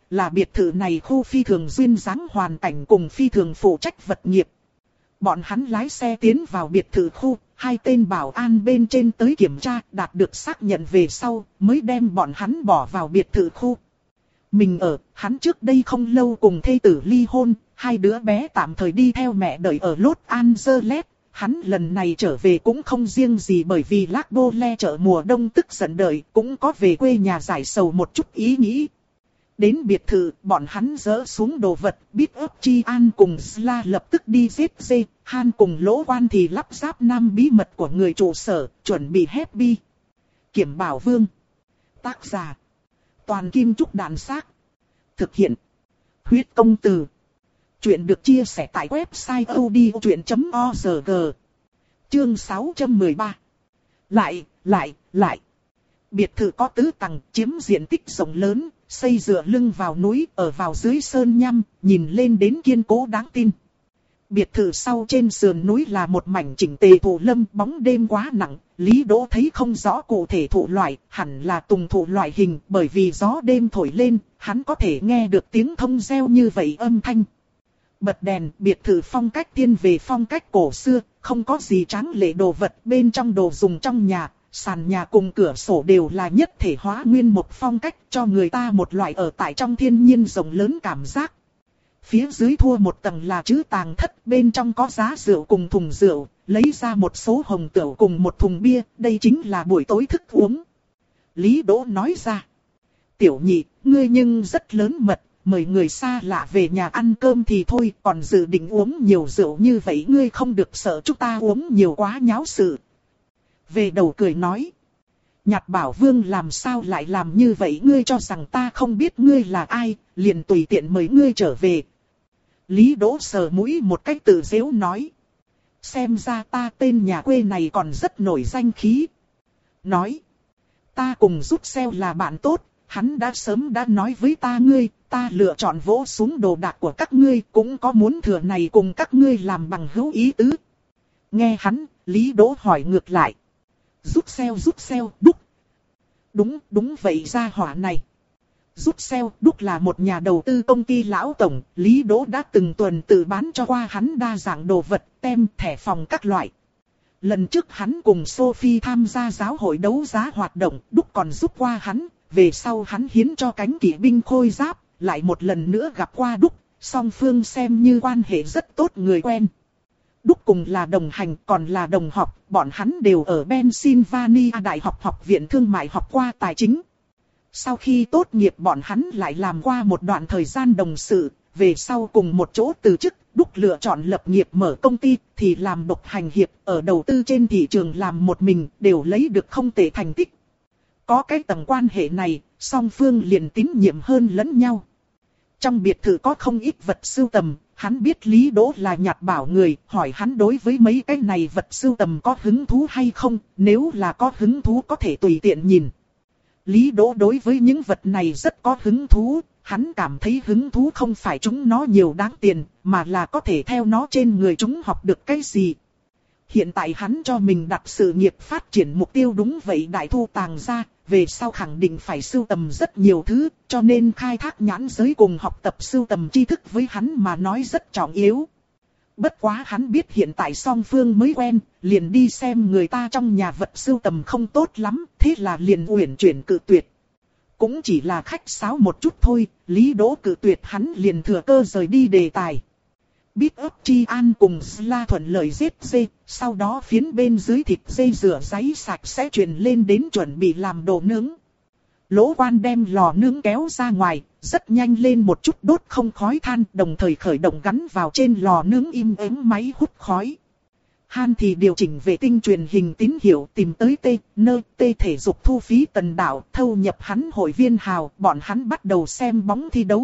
là biệt thự này khu phi thường duyên dáng hoàn cảnh cùng phi thường phụ trách vật nghiệp. Bọn hắn lái xe tiến vào biệt thự khu, hai tên bảo an bên trên tới kiểm tra, đạt được xác nhận về sau, mới đem bọn hắn bỏ vào biệt thự khu. Mình ở, hắn trước đây không lâu cùng thê tử ly hôn, hai đứa bé tạm thời đi theo mẹ đợi ở Los Angeles. Hắn lần này trở về cũng không riêng gì bởi vì Lac Bole chợ mùa đông tức giận đợi, cũng có về quê nhà giải sầu một chút ý nghĩ. Đến biệt thự, bọn hắn dỡ xuống đồ vật, biết ấp Chi An cùng Sla lập tức đi giết dê, Han cùng Lỗ Quan thì lắp ráp nam bí mật của người trụ sở, chuẩn bị happy. Kiểm Bảo Vương. Tác giả. Toàn Kim Trúc Đàn Xác. Thực hiện. Huyết Công Từ. Chuyện được chia sẻ tại website odchuyện chấm org. Chương sáu trăm mười ba. Lại, lại, lại. Biệt thự có tứ tầng, chiếm diện tích rộng lớn, xây dựa lưng vào núi, ở vào dưới sơn nham, nhìn lên đến kiên cố đáng tin. Biệt thự sau trên sườn núi là một mảnh chỉnh tề thụ lâm, bóng đêm quá nặng, Lý Đỗ thấy không rõ cụ thể thụ loại, hẳn là tùng thụ loại hình, bởi vì gió đêm thổi lên, hắn có thể nghe được tiếng thông reo như vậy âm thanh. Bật đèn, biệt thự phong cách thiên về phong cách cổ xưa, không có gì tráng lệ đồ vật, bên trong đồ dùng trong nhà, sàn nhà cùng cửa sổ đều là nhất thể hóa nguyên một phong cách, cho người ta một loại ở tại trong thiên nhiên rộng lớn cảm giác. Phía dưới thua một tầng là trữ tàng thất, bên trong có giá rượu cùng thùng rượu, lấy ra một số hồng tửu cùng một thùng bia, đây chính là buổi tối thức uống. Lý Đỗ nói ra, tiểu nhị, ngươi nhưng rất lớn mật, mời người xa lạ về nhà ăn cơm thì thôi, còn dự định uống nhiều rượu như vậy ngươi không được sợ chúng ta uống nhiều quá nháo sự. Về đầu cười nói, Nhạt Bảo Vương làm sao lại làm như vậy, ngươi cho rằng ta không biết ngươi là ai, liền tùy tiện mời ngươi trở về. Lý Đỗ sờ mũi một cách tự giễu nói, xem ra ta tên nhà quê này còn rất nổi danh khí. Nói, ta cùng Rút Xeo là bạn tốt, hắn đã sớm đã nói với ta ngươi, ta lựa chọn vỗ xuống đồ đạc của các ngươi, cũng có muốn thừa này cùng các ngươi làm bằng hữu ý tứ. Nghe hắn, Lý Đỗ hỏi ngược lại, Rút Xeo Rút Xeo Đúc. Đúng, đúng vậy gia hỏa này. Rút Xeo Đúc là một nhà đầu tư công ty lão tổng, Lý Đỗ đã từng tuần tự bán cho qua hắn đa dạng đồ vật, tem, thẻ phòng các loại. Lần trước hắn cùng Sophie tham gia giáo hội đấu giá hoạt động, Đúc còn giúp qua hắn, về sau hắn hiến cho cánh kỵ binh khôi giáp, lại một lần nữa gặp qua Đúc, song phương xem như quan hệ rất tốt người quen. Đúc cùng là đồng hành còn là đồng học, bọn hắn đều ở Pennsylvania Đại học Học viện Thương mại học qua tài chính. Sau khi tốt nghiệp bọn hắn lại làm qua một đoạn thời gian đồng sự, về sau cùng một chỗ từ chức, Đúc lựa chọn lập nghiệp mở công ty thì làm độc hành hiệp, ở đầu tư trên thị trường làm một mình, đều lấy được không tệ thành tích. Có cái tầng quan hệ này, song phương liền tín nhiệm hơn lẫn nhau. Trong biệt thự có không ít vật sưu tầm, hắn biết Lý Đỗ là Nhạt Bảo người, hỏi hắn đối với mấy cái này vật sưu tầm có hứng thú hay không, nếu là có hứng thú có thể tùy tiện nhìn. Lý Đỗ đối với những vật này rất có hứng thú, hắn cảm thấy hứng thú không phải chúng nó nhiều đáng tiền, mà là có thể theo nó trên người chúng học được cái gì. Hiện tại hắn cho mình đặt sự nghiệp phát triển mục tiêu đúng vậy đại thu tàng ra, về sau khẳng định phải sưu tầm rất nhiều thứ, cho nên khai thác nhãn giới cùng học tập sưu tầm tri thức với hắn mà nói rất trọng yếu. Bất quá hắn biết hiện tại song phương mới quen, liền đi xem người ta trong nhà vật sưu tầm không tốt lắm, thế là liền uyển chuyển cự tuyệt. Cũng chỉ là khách sáo một chút thôi, Lý Đỗ cự tuyệt hắn liền thừa cơ rời đi đề tài. Biết ấp Chi An cùng Sla thuận lợi giết dê, sau đó phiến bên dưới thịt dê rửa ráy sạch sẽ truyền lên đến chuẩn bị làm đồ nướng. Lỗ Quan đem lò nướng kéo ra ngoài, rất nhanh lên một chút đốt không khói than, đồng thời khởi động gắn vào trên lò nướng im ắng máy hút khói. Han thì điều chỉnh vệ tinh truyền hình tín hiệu tìm tới T, nơi T thể dục thu phí tần đảo, thâu nhập hắn hội viên hào, bọn hắn bắt đầu xem bóng thi đấu.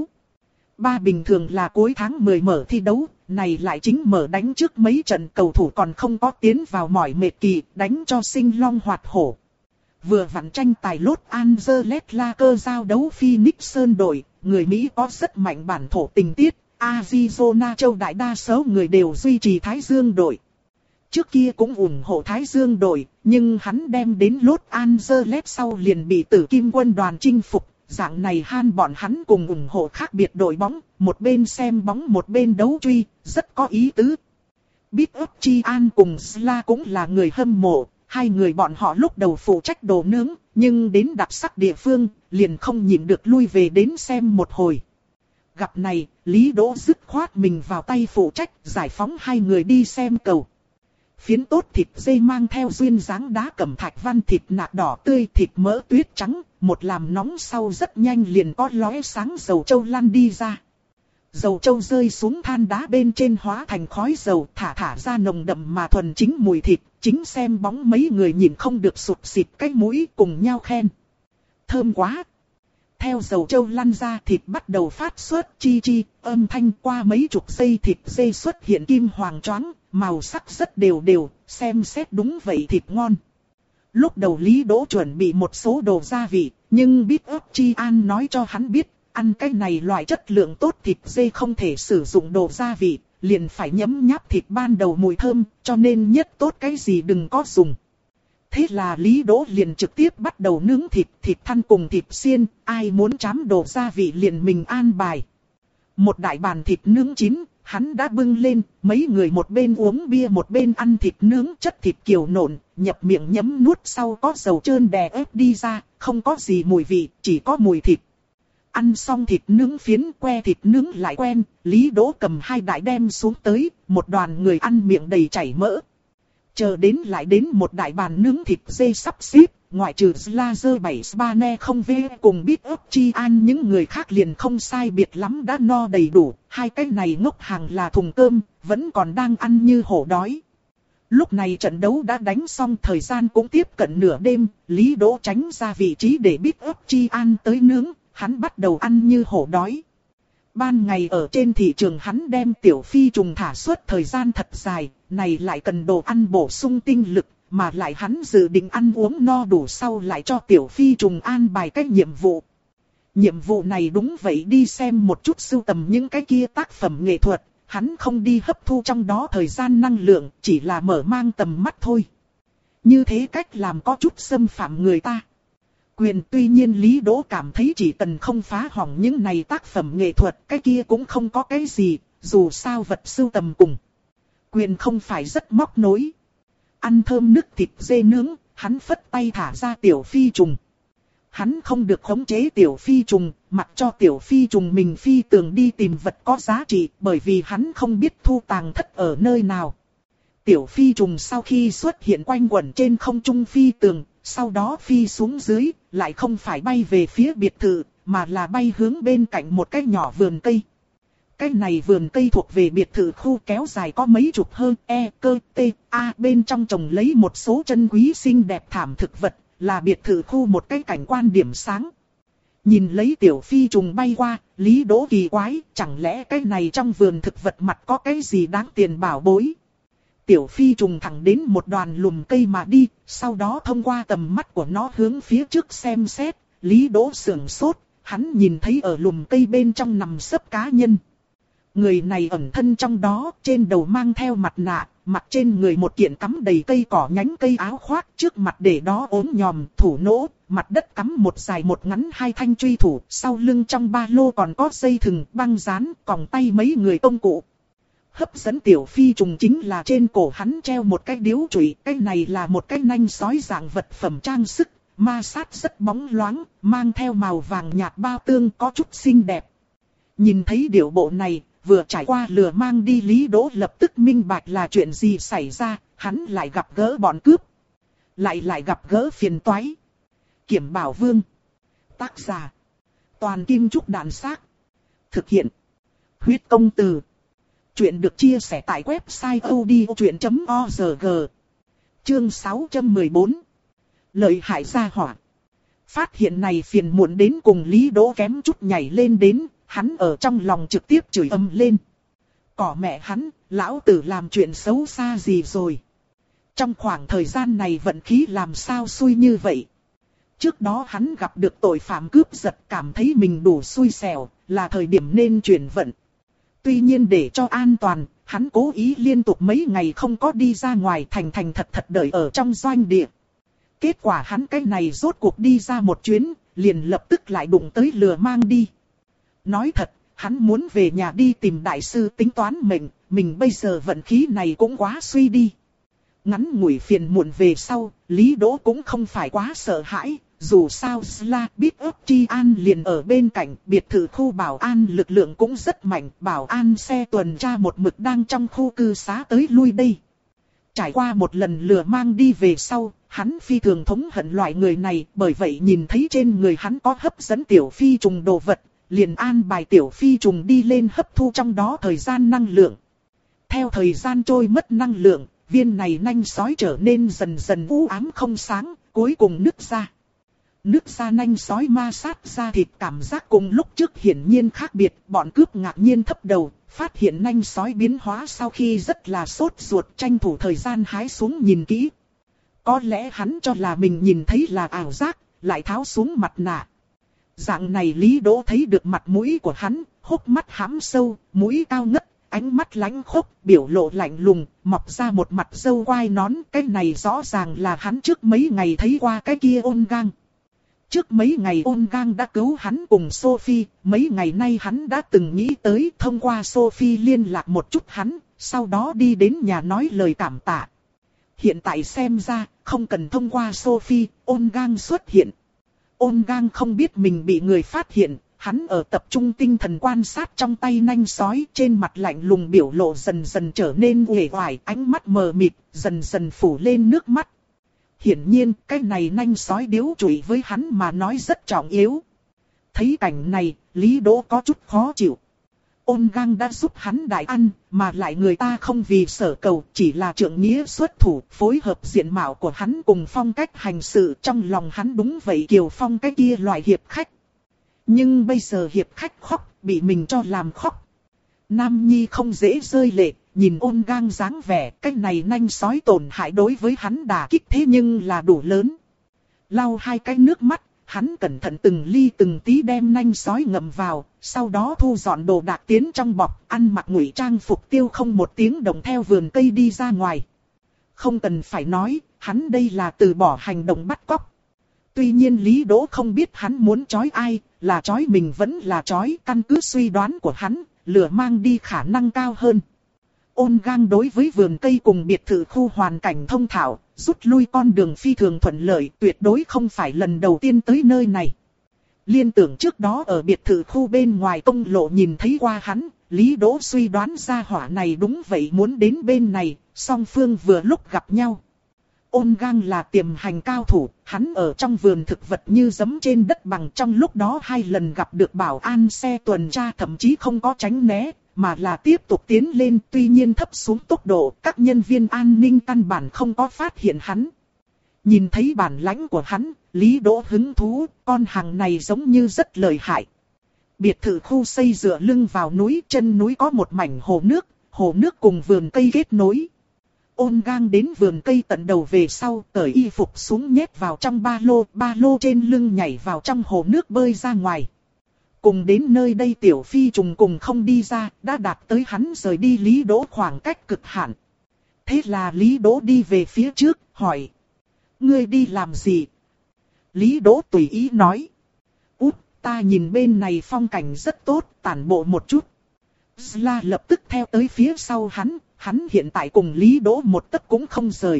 Ba bình thường là cuối tháng mười mở thi đấu, này lại chính mở đánh trước mấy trận cầu thủ còn không có tiến vào mỏi mệt kỳ, đánh cho sinh long hoạt hổ. Vừa vặn tranh tài Los Angeles Lakers giao đấu Phoenix Sơn đội, người Mỹ có rất mạnh bản thổ tình tiết, Arizona châu đại đa số người đều duy trì Thái Dương đội. Trước kia cũng ủng hộ Thái Dương đội, nhưng hắn đem đến Los Angeles sau liền bị Tử Kim quân đoàn chinh phục, dạng này han bọn hắn cùng ủng hộ khác biệt đội bóng, một bên xem bóng một bên đấu truy, rất có ý tứ. Biết ấp Chi An cùng Sla cũng là người hâm mộ, hai người bọn họ lúc đầu phụ trách đồ nướng, nhưng đến đặc sắc địa phương, liền không nhịn được lui về đến xem một hồi. Gặp này, Lý Đỗ dứt khoát mình vào tay phụ trách, giải phóng hai người đi xem cầu. Phiến tốt thịt dê mang theo duyên dáng đá cẩm thạch văn, thịt nạc đỏ tươi, thịt mỡ tuyết trắng, một làm nóng sau rất nhanh liền có lóe sáng dầu trâu lăn đi ra. Dầu trâu rơi xuống than đá bên trên hóa thành khói dầu, thả thả ra nồng đậm mà thuần chính mùi thịt, chính xem bóng mấy người nhìn không được sụt xịt cái mũi cùng nhau khen. Thơm quá! Theo dầu trâu lăn ra, thịt bắt đầu phát xuất chi chi, âm thanh, qua mấy chục giây thịt dê xuất hiện kim hoàng choáng, màu sắc rất đều đều, xem xét đúng vậy thịt ngon. Lúc đầu Lý Đỗ chuẩn bị một số đồ gia vị, nhưng biết ấp Chi An nói cho hắn biết, ăn cái này loại chất lượng tốt thịt dê không thể sử dụng đồ gia vị, liền phải nhấm nháp thịt ban đầu mùi thơm, cho nên nhất tốt cái gì đừng có dùng. Thế là Lý Đỗ liền trực tiếp bắt đầu nướng thịt, thịt thăn cùng thịt xiên, ai muốn chám đồ gia vị liền mình an bài. Một đại bàn thịt nướng chín, hắn đã bưng lên, mấy người một bên uống bia một bên ăn thịt nướng, chất thịt kiều nộn, nhập miệng nhấm nuốt sau có dầu trơn đè ép đi ra, không có gì mùi vị, chỉ có mùi thịt. Ăn xong thịt nướng phiến, que thịt nướng lại quen, Lý Đỗ cầm hai đại đem xuống tới, một đoàn người ăn miệng đầy chảy mỡ. Chờ đến lại đến một đại bàn nướng thịt dê sắp xếp, ngoại trừ Slazer bảy Spane không về cùng biết ấp Chi An những người khác liền không sai biệt lắm đã no đầy đủ, hai cái này ngốc hàng là thùng cơm, vẫn còn đang ăn như hổ đói. Lúc này trận đấu đã đánh xong, thời gian cũng tiếp cận nửa đêm, Lý Đỗ tránh ra vị trí để biết ấp Chi An tới nướng, hắn bắt đầu ăn như hổ đói. Ban ngày ở trên thị trường hắn đem tiểu phi trùng thả suốt thời gian thật dài, này lại cần đồ ăn bổ sung tinh lực, mà lại hắn dự định ăn uống no đủ sau lại cho tiểu phi trùng an bài cái nhiệm vụ. Nhiệm vụ này đúng vậy đi xem một chút sưu tầm những cái kia tác phẩm nghệ thuật, hắn không đi hấp thu trong đó thời gian năng lượng, chỉ là mở mang tầm mắt thôi. Như thế cách làm có chút xâm phạm người ta. Quyền tuy nhiên Lý Đỗ cảm thấy chỉ cần không phá hỏng những này tác phẩm nghệ thuật, cái kia cũng không có cái gì, dù sao vật sưu tầm cùng. Quyền không phải rất móc nối. Ăn thơm nước thịt dê nướng, hắn phất tay thả ra tiểu phi trùng. Hắn không được khống chế tiểu phi trùng, mặc cho tiểu phi trùng mình phi tường đi tìm vật có giá trị, bởi vì hắn không biết thu tàng thất ở nơi nào. Tiểu phi trùng sau khi xuất hiện quanh quẩn trên không trung phi tường, sau đó phi xuống dưới, lại không phải bay về phía biệt thự, mà là bay hướng bên cạnh một cái nhỏ vườn cây. Cái này vườn cây thuộc về biệt thự khu kéo dài có mấy chục hơn e cơ t a, bên trong trồng lấy một số chân quý xinh đẹp thảm thực vật, là biệt thự khu một cái cảnh quan điểm sáng. Nhìn lấy tiểu phi trùng bay qua, Lý Đỗ kỳ quái, chẳng lẽ cái này trong vườn thực vật mặt có cái gì đáng tiền bảo bối. Tiểu phi trùng thẳng đến một đoàn lùm cây mà đi, sau đó thông qua tầm mắt của nó hướng phía trước xem xét, Lý Đỗ sửng sốt, hắn nhìn thấy ở lùm cây bên trong nằm sấp cá nhân. Người này ẩn thân trong đó, trên đầu mang theo mặt nạ, mặt trên người một kiện cắm đầy cây cỏ nhánh cây áo khoác, trước mặt để đó ốm nhòm, thủ nỗ, mặt đất cắm một dài một ngắn hai thanh truy thủ, sau lưng trong ba lô còn có dây thừng, băng dán, còng tay mấy người công cụ. Hấp dẫn tiểu phi trùng chính là trên cổ hắn treo một cái điếu chùy, cái này là một cái nanh sói dạng vật phẩm trang sức, ma sát rất bóng loáng, mang theo màu vàng nhạt bao tương có chút xinh đẹp. Nhìn thấy điệu bộ này, vừa trải qua lừa mang đi Lý Đỗ lập tức minh bạch là chuyện gì xảy ra, hắn lại gặp gỡ bọn cướp. Lại lại gặp gỡ phiền toái. Kiểm Bảo Vương. Tác giả. Toàn Kim Trúc Đàn Xác. Thực hiện. Huyết Công Từ. Chuyện được chia sẻ tại website odchuyện chấm org. Chương sáu trăm mười bốn. Lợi hại gia hỏa. Phát hiện này phiền muộn đến cùng Lý Đỗ kém chút nhảy lên đến, hắn ở trong lòng trực tiếp chửi ầm lên. Cỏ mẹ hắn, lão tử làm chuyện xấu xa gì rồi. Trong khoảng thời gian này vận khí làm sao xui như vậy. Trước đó hắn gặp được tội phạm cướp giật cảm thấy mình đủ xui xẻo, là thời điểm nên chuyển vận. Tuy nhiên để cho an toàn, hắn cố ý liên tục mấy ngày không có đi ra ngoài, thành thành thật thật đợi ở trong doanh địa. Kết quả hắn cái này rốt cuộc đi ra một chuyến, liền lập tức lại đụng tới lừa mang đi. Nói thật, hắn muốn về nhà đi tìm đại sư tính toán mệnh, mình bây giờ vận khí này cũng quá suy đi. Ngắn ngủi phiền muộn về sau, Lý Đỗ cũng không phải quá sợ hãi, dù sao Sla biết ấp Tri An liền ở bên cạnh, biệt thự khu bảo an lực lượng cũng rất mạnh, bảo an xe tuần tra một mực đang trong khu cư xá tới lui đây. Trải qua một lần lừa mang đi về sau, hắn phi thường thống hận loại người này, bởi vậy nhìn thấy trên người hắn có hấp dẫn tiểu phi trùng đồ vật, liền an bài tiểu phi trùng đi lên hấp thu trong đó thời gian năng lượng. Theo thời gian trôi mất năng lượng, viên này nanh sói trở nên dần dần u ám không sáng, cuối cùng nứt ra. Nứt ra nanh sói ma sát ra thịt cảm giác cùng lúc trước hiển nhiên khác biệt, bọn cướp ngạc nhiên thấp đầu, phát hiện nanh sói biến hóa sau khi rất là sốt ruột tranh thủ thời gian hái xuống nhìn kỹ. Có lẽ hắn cho là mình nhìn thấy là ảo giác, lại tháo xuống mặt nạ. Dạng này Lý Đỗ thấy được mặt mũi của hắn, hốc mắt hãm sâu, mũi cao ngất, ánh mắt lánh khốc, biểu lộ lạnh lùng, mọc ra một mặt râu quai nón. Cái này rõ ràng là hắn trước mấy ngày thấy qua cái kia ôn gang. Trước mấy ngày ôn gang đã cứu hắn cùng Sophie, mấy ngày nay hắn đã từng nghĩ tới thông qua Sophie liên lạc một chút hắn, sau đó đi đến nhà nói lời cảm tạ. Hiện tại xem ra, không cần thông qua Sophie, ôn gang xuất hiện. Ôn gang không biết mình bị người phát hiện, hắn ở tập trung tinh thần quan sát trong tay nanh sói, trên mặt lạnh lùng biểu lộ dần dần trở nên uể oải, ánh mắt mờ mịt, dần dần phủ lên nước mắt. Hiển nhiên, cái này nanh sói điếu chùy với hắn mà nói rất trọng yếu. Thấy cảnh này, Lý Đỗ có chút khó chịu. Ôn gang đã giúp hắn đại ăn, mà lại người ta không vì sở cầu, chỉ là trượng nghĩa xuất thủ, phối hợp diện mạo của hắn cùng phong cách hành sự, trong lòng hắn đúng vậy Kiều Phong cái kia loại hiệp khách. Nhưng bây giờ hiệp khách khóc, bị mình cho làm khóc. Nam Nhi không dễ rơi lệ, nhìn ôn gang dáng vẻ, cái này nanh sói tổn hại đối với hắn đả kích thế nhưng là đủ lớn. Lau hai cái nước mắt, hắn cẩn thận từng ly từng tí đem nanh sói ngậm vào, sau đó thu dọn đồ đạc tiến trong bọc, ăn mặc ngụy trang phục tiêu không một tiếng động theo vườn cây đi ra ngoài. Không cần phải nói, hắn đây là từ bỏ hành động bắt cóc. Tuy nhiên Lý Đỗ không biết hắn muốn trói ai, là trói mình vẫn là trói, căn cứ suy đoán của hắn, lừa mang đi khả năng cao hơn. Ôn gang đối với vườn cây cùng biệt thự khu hoàn cảnh thông thạo, rút lui con đường phi thường thuận lợi, tuyệt đối không phải lần đầu tiên tới nơi này. Liên tưởng trước đó ở biệt thự khu bên ngoài công lộ nhìn thấy qua hắn, Lý Đỗ suy đoán ra hỏa này đúng vậy muốn đến bên này, song phương vừa lúc gặp nhau. Ôn gang là tiềm hành cao thủ, hắn ở trong vườn thực vật như giẫm trên đất bằng, trong lúc đó hai lần gặp được bảo an xe tuần tra thậm chí không có tránh né, mà là tiếp tục tiến lên, tuy nhiên thấp xuống tốc độ, các nhân viên an ninh căn bản không có phát hiện hắn. Nhìn thấy bản lãnh của hắn, Lý Đỗ hứng thú, con hàng này giống như rất lợi hại. Biệt thự khu xây dựa lưng vào núi, chân núi có một mảnh hồ nước, hồ nước cùng vườn cây kết nối. Ôn gang đến vườn cây tận đầu về sau, cởi y phục xuống nhét vào trong ba lô, ba lô trên lưng nhảy vào trong hồ nước bơi ra ngoài. Cùng đến nơi đây tiểu phi trùng cùng không đi ra, đã đạt tới hắn rời đi Lý Đỗ khoảng cách cực hạn. Thế là Lý Đỗ đi về phía trước, hỏi. Ngươi đi làm gì? Lý Đỗ tùy ý nói. Út, ta nhìn bên này phong cảnh rất tốt, tản bộ một chút. Sla lập tức theo tới phía sau hắn, hắn hiện tại cùng Lý Đỗ một tấc cũng không rời.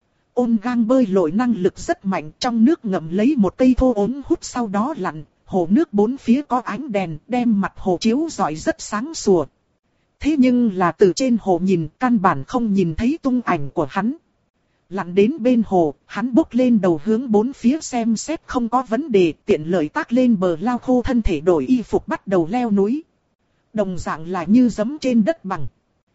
Ôn gang bơi lội năng lực rất mạnh, trong nước ngậm lấy một cây thô ốm hút sau đó lặn. Hồ nước bốn phía có ánh đèn, đem mặt hồ chiếu rọi rất sáng sủa. Thế nhưng là từ trên hồ nhìn, căn bản không nhìn thấy tung ảnh của hắn. Lặn đến bên hồ, hắn bốc lên đầu hướng bốn phía xem xét không có vấn đề, tiện lợi tác lên bờ lao khô thân thể đổi y phục bắt đầu leo núi. Đồng dạng là như giẫm trên đất bằng.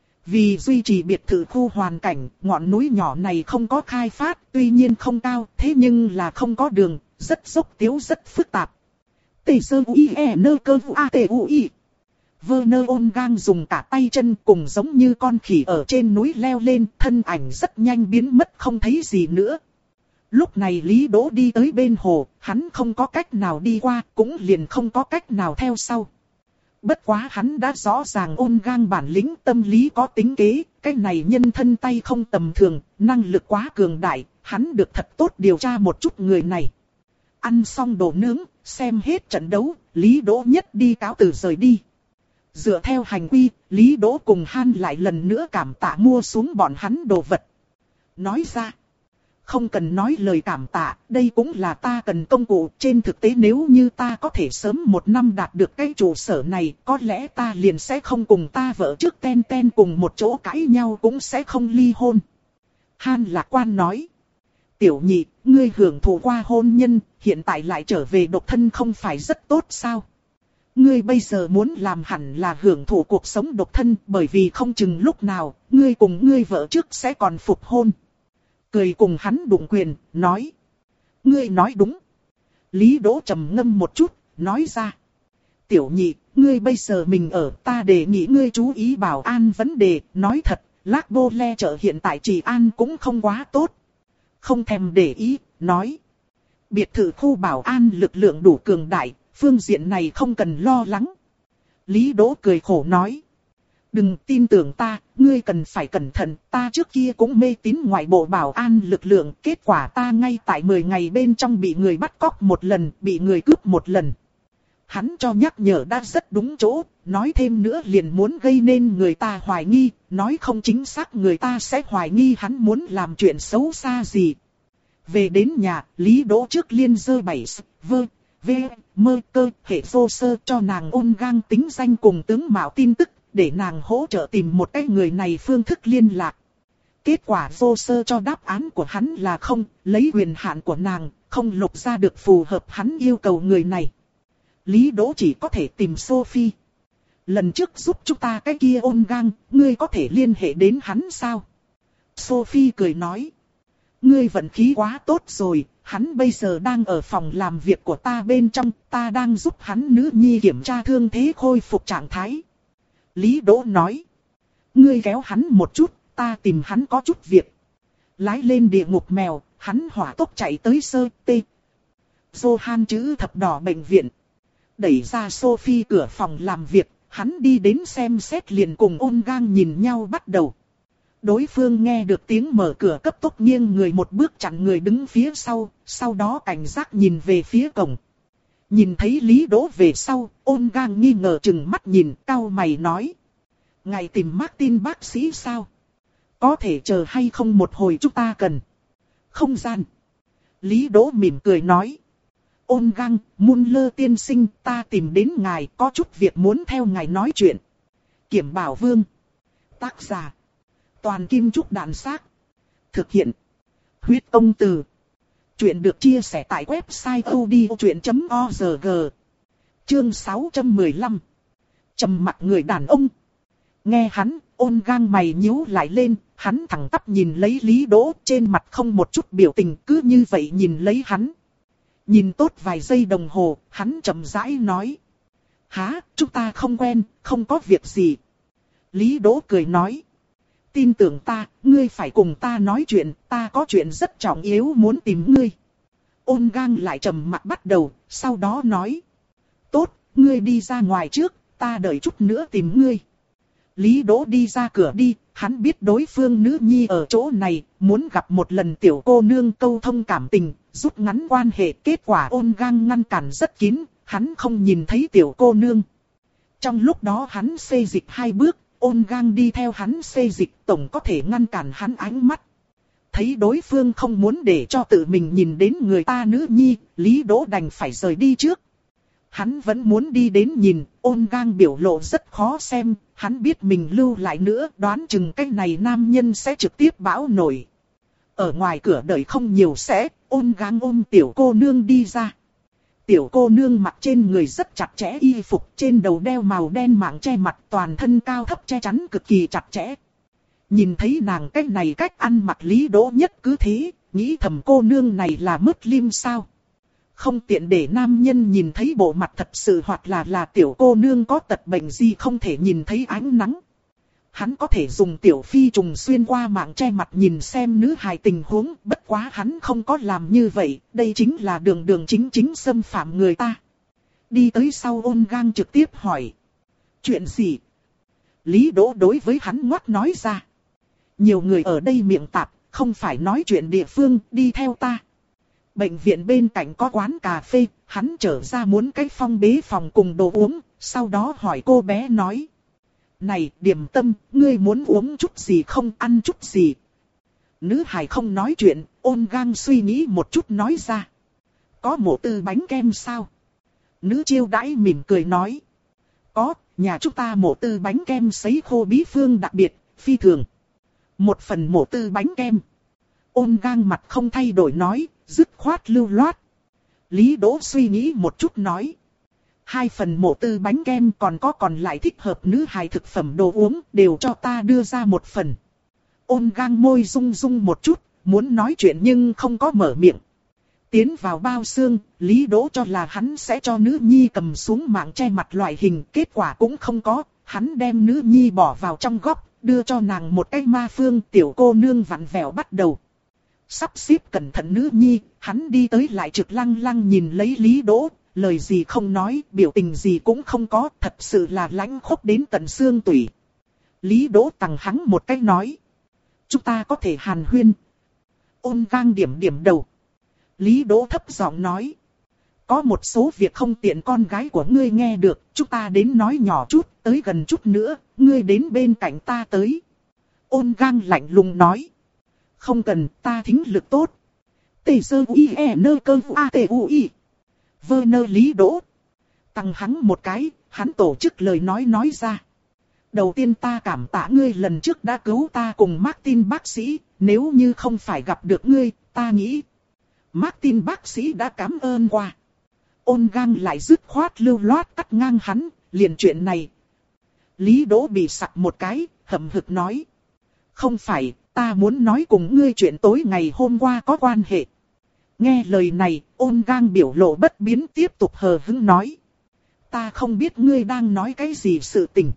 Vì duy trì biệt thự khu hoàn cảnh, ngọn núi nhỏ này không có khai phát, tuy nhiên không cao, thế nhưng là không có đường, rất dốc tiếu rất phức tạp. Tê sơ ui e nơ cơ vu a tê ui. Vơ nơ ôn gang dùng cả tay chân cùng giống như con khỉ ở trên núi leo lên, thân ảnh rất nhanh biến mất không thấy gì nữa. Lúc này Lý Đỗ đi tới bên hồ, hắn không có cách nào đi qua, cũng liền không có cách nào theo sau. Bất quá hắn đã rõ ràng ôn gang bản lĩnh tâm lý có tính kế, cái này nhân thân tay không tầm thường, năng lực quá cường đại, hắn được thật tốt điều tra một chút người này. Ăn xong đồ nướng, xem hết trận đấu, Lý Đỗ nhất đi cáo từ rời đi. Dựa theo hành quy, Lý Đỗ cùng Han lại lần nữa cảm tạ mua xuống bọn hắn đồ vật. Nói ra, không cần nói lời cảm tạ, đây cũng là ta cần công cụ. Trên thực tế nếu như ta có thể sớm một năm đạt được cái trụ sở này, có lẽ ta liền sẽ không cùng ta vợ trước Ten Ten cùng một chỗ cãi nhau, cũng sẽ không ly hôn. Han lạc quan nói. Tiểu nhị, ngươi hưởng thụ qua hôn nhân, hiện tại lại trở về độc thân không phải rất tốt sao? Ngươi bây giờ muốn làm hẳn là hưởng thụ cuộc sống độc thân, bởi vì không chừng lúc nào, ngươi cùng ngươi vợ trước sẽ còn phục hôn. Cười cùng hắn đụng quyền, nói. Ngươi nói đúng. Lý Đỗ trầm ngâm một chút, nói ra. Tiểu nhị, ngươi bây giờ mình ở, ta đề nghị ngươi chú ý bảo an vấn đề, nói thật, Lác Bô Le chợ hiện tại trị an cũng không quá tốt. Không thèm để ý, nói. Biệt thự khu bảo an lực lượng đủ cường đại, phương diện này không cần lo lắng. Lý Đỗ cười khổ nói. Đừng tin tưởng ta, ngươi cần phải cẩn thận, ta trước kia cũng mê tín ngoại bộ bảo an lực lượng, kết quả ta ngay tại mười ngày bên trong bị người bắt cóc một lần, bị người cướp một lần. Hắn cho nhắc nhở đã rất đúng chỗ, nói thêm nữa liền muốn gây nên người ta hoài nghi, nói không chính xác người ta sẽ hoài nghi hắn muốn làm chuyện xấu xa gì. Về đến nhà, Lý Đỗ trước liên dơ bảy vơ, v, mơ cơ, hệ vô sơ cho nàng ôn gang tính danh cùng tướng mạo tin tức, để nàng hỗ trợ tìm một cái người này phương thức liên lạc. Kết quả vô sơ cho đáp án của hắn là không, lấy quyền hạn của nàng, không lục ra được phù hợp hắn yêu cầu người này. Lý Đỗ chỉ có thể tìm Sophie. Lần trước giúp chúng ta cái kia ôn gang, ngươi có thể liên hệ đến hắn sao? Sophie cười nói. Ngươi vận khí quá tốt rồi, hắn bây giờ đang ở phòng làm việc của ta bên trong, ta đang giúp hắn nữ nhi kiểm tra thương thế khôi phục trạng thái. Lý Đỗ nói. Ngươi kéo hắn một chút, ta tìm hắn có chút việc. Lái lên địa ngục mèo, hắn hỏa tốc chạy tới sơ tê. Johan chữ thập đỏ bệnh viện. Đẩy ra Sophie cửa phòng làm việc, hắn đi đến xem xét liền cùng ôn gang nhìn nhau bắt đầu. Đối phương nghe được tiếng mở cửa cấp tốc nghiêng người một bước chặn người đứng phía sau, sau đó cảnh giác nhìn về phía cổng. Nhìn thấy Lý Đỗ về sau, ôn gang nghi ngờ chừng mắt nhìn, cau mày nói. Ngài tìm Martin bác sĩ sao? Có thể chờ hay không một hồi chúng ta cần. Không gian. Lý Đỗ mỉm cười nói. Ôn gang, Muller tiên sinh, ta tìm đến ngài, có chút việc muốn theo ngài nói chuyện. Kiểm Bảo Vương. Tác giả. Toàn Kim Trúc Đàn Xác. Thực hiện. Huyết Công Từ. Chuyện được chia sẻ tại website odchuyện chấm org. Chương sáu trăm mười lăm. Trầm mặc người đàn ông. Nghe hắn, ôn gang mày nhíu lại lên, hắn thẳng tắp nhìn lấy Lý Đỗ, trên mặt không một chút biểu tình, cứ như vậy nhìn lấy hắn. Nhìn tốt vài giây đồng hồ, hắn chậm rãi nói. Hả, chúng ta không quen, không có việc gì. Lý Đỗ cười nói. Tin tưởng ta, ngươi phải cùng ta nói chuyện, ta có chuyện rất trọng yếu muốn tìm ngươi. Ôn gang lại trầm mặt bắt đầu, sau đó nói. Tốt, ngươi đi ra ngoài trước, ta đợi chút nữa tìm ngươi. Lý Đỗ đi ra cửa đi, hắn biết đối phương nữ nhi ở chỗ này, muốn gặp một lần tiểu cô nương câu thông cảm tình, rút ngắn quan hệ. Kết quả ôn gang ngăn cản rất kín, hắn không nhìn thấy tiểu cô nương. Trong lúc đó hắn xê dịch hai bước, ôn gang đi theo hắn xê dịch, tổng có thể ngăn cản hắn ánh mắt. Thấy đối phương không muốn để cho tự mình nhìn đến người ta nữ nhi, Lý Đỗ đành phải rời đi trước. Hắn vẫn muốn đi đến nhìn, ôn gang biểu lộ rất khó xem, hắn biết mình lưu lại nữa, đoán chừng cái này nam nhân sẽ trực tiếp bão nổi. Ở ngoài cửa đợi không nhiều sẽ, ôn gang ôm tiểu cô nương đi ra. Tiểu cô nương mặc trên người rất chặt chẽ y phục, trên đầu đeo màu đen mạng che mặt, toàn thân cao thấp che chắn cực kỳ chặt chẽ. Nhìn thấy nàng cách này cách ăn mặc Lý Đỗ nhất cứ thế, nghĩ thầm cô nương này là mứt lim sao. Không tiện để nam nhân nhìn thấy bộ mặt thật sự, hoặc là là tiểu cô nương có tật bệnh gì không thể nhìn thấy ánh nắng. Hắn có thể dùng tiểu phi trùng xuyên qua mạng che mặt nhìn xem nữ hài tình huống, bất quá hắn không có làm như vậy, đây chính là đường đường chính chính xâm phạm người ta. Đi tới sau ôn gang trực tiếp hỏi. Chuyện gì? Lý Đỗ đối với hắn ngoắt nói ra. Nhiều người ở đây miệng tạp, không phải nói chuyện địa phương, đi theo ta. Bệnh viện bên cạnh có quán cà phê, hắn trở ra muốn cái phong bế phòng cùng đồ uống, sau đó hỏi cô bé nói. Này, Điểm Tâm, ngươi muốn uống chút gì không, ăn chút gì? Nữ hài không nói chuyện, Ôn Gang suy nghĩ một chút nói ra. Có mổ tư bánh kem sao? Nữ chiêu đãi mỉm cười nói. Có, nhà chúng ta mổ tư bánh kem sấy khô bí phương đặc biệt, phi thường. Một phần mổ tư bánh kem. Ôn Gang mặt không thay đổi nói, dứt khoát lưu loát. Lý Đỗ suy nghĩ một chút nói. Hai phần mổ tư bánh kem còn có còn lại thích hợp nữ hài thực phẩm đồ uống đều cho ta đưa ra một phần. Ôn Gang môi rung rung một chút, muốn nói chuyện nhưng không có mở miệng. Tiến vào bao xương, Lý Đỗ cho là hắn sẽ cho nữ nhi cầm xuống mạng che mặt loại hình, kết quả cũng không có. Hắn đem nữ nhi bỏ vào trong góc, đưa cho nàng một cái ma phương, tiểu cô nương vặn vẹo bắt đầu. Sắp xếp cẩn thận nữ nhi, hắn đi tới lại trực lăng lăng nhìn lấy Lý Đỗ, lời gì không nói, biểu tình gì cũng không có, thật sự là lãnh khốc đến tận xương tủy. Lý Đỗ tằng hắn một cái nói. Chúng ta có thể hàn huyên. Ôn Gang điểm điểm đầu. Lý Đỗ thấp giọng nói. Có một số việc không tiện con gái của ngươi nghe được, chúng ta đến nói nhỏ chút, tới gần chút nữa, ngươi đến bên cạnh ta tới. Ôn Gang lạnh lùng nói. Không cần, ta thính lực tốt. Tê sơ uy e nơ cơ a tê u y. Vơ nơ Lý Đỗ. Tăng hắn một cái, hắn tổ chức lời nói nói ra. Đầu tiên ta cảm tạ ngươi lần trước đã cứu ta cùng Martin bác sĩ, nếu như không phải gặp được ngươi, ta nghĩ. Martin bác sĩ đã cảm ơn qua. Ôn Gang lại dứt khoát lưu loát cắt ngang hắn, liền chuyện này. Lý Đỗ bị sặc một cái, hậm hực nói. Không phải, ta muốn nói cùng ngươi chuyện tối ngày hôm qua có quan hệ. Nghe lời này, Ôn Gang biểu lộ bất biến tiếp tục hờ hững nói. Ta không biết ngươi đang nói cái gì sự tình.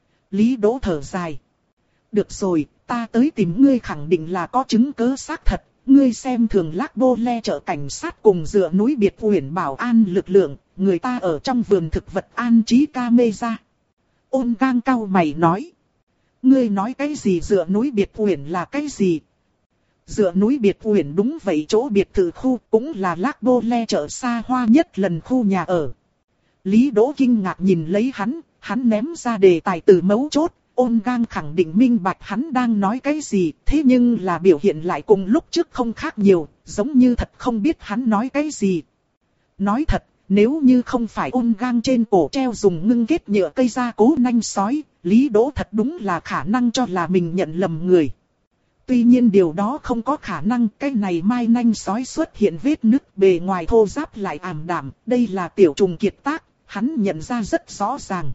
Lý Đỗ thở dài. Được rồi, ta tới tìm ngươi khẳng định là có chứng cứ xác thật. Ngươi xem thường Lác Bô Le chợ cảnh sát cùng dựa núi biệt uyển bảo an lực lượng, người ta ở trong vườn thực vật an trí camera. Ôn Gang cau mày nói. Ngươi nói cái gì dựa núi biệt uyển là cái gì? Dựa núi biệt uyển đúng vậy, chỗ biệt thự khu cũng là Lác Bô Le chợ xa hoa nhất lần khu nhà ở. Lý Đỗ kinh ngạc nhìn lấy hắn, hắn ném ra đề tài từ mấu chốt. Ôn Gang khẳng định minh bạch hắn đang nói cái gì, thế nhưng là biểu hiện lại cùng lúc trước không khác nhiều, giống như thật không biết hắn nói cái gì. Nói thật, nếu như không phải Ôn Gang trên cổ treo dùng ngưng kết nhựa cây gia cố nanh sói, Lý Đỗ thật đúng là khả năng cho là mình nhận lầm người. Tuy nhiên điều đó không có khả năng, cái này mai nanh sói xuất hiện vết nứt bề ngoài thô ráp lại ảm đạm, đây là tiểu trùng kiệt tác, hắn nhận ra rất rõ ràng.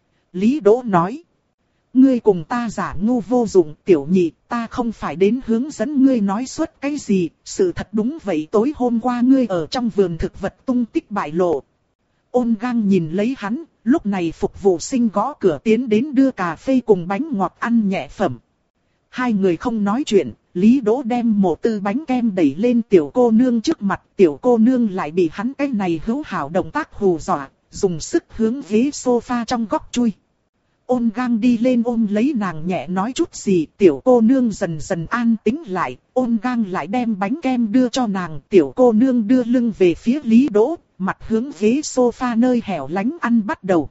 Lý Đỗ nói. Ngươi cùng ta giả ngu vô dụng, tiểu nhị, ta không phải đến hướng dẫn ngươi nói suốt cái gì, sự thật đúng vậy, tối hôm qua ngươi ở trong vườn thực vật tung tích bại lộ. Ôn Gang nhìn lấy hắn, lúc này phục vụ sinh gõ cửa tiến đến đưa cà phê cùng bánh ngọt ăn nhẹ phẩm. Hai người không nói chuyện, Lý Đỗ đem một tư bánh kem đẩy lên tiểu cô nương trước mặt, tiểu cô nương lại bị hắn cái này hữu hảo động tác hù dọa, dùng sức hướng ghế sofa trong góc chui. Ôn Gang đi lên ôm lấy nàng nhẹ nói chút gì, tiểu cô nương dần dần an tĩnh lại, Ôn Gang lại đem bánh kem đưa cho nàng, tiểu cô nương đưa lưng về phía Lý Đỗ, mặt hướng ghế sofa nơi hẻo lánh ăn bắt đầu.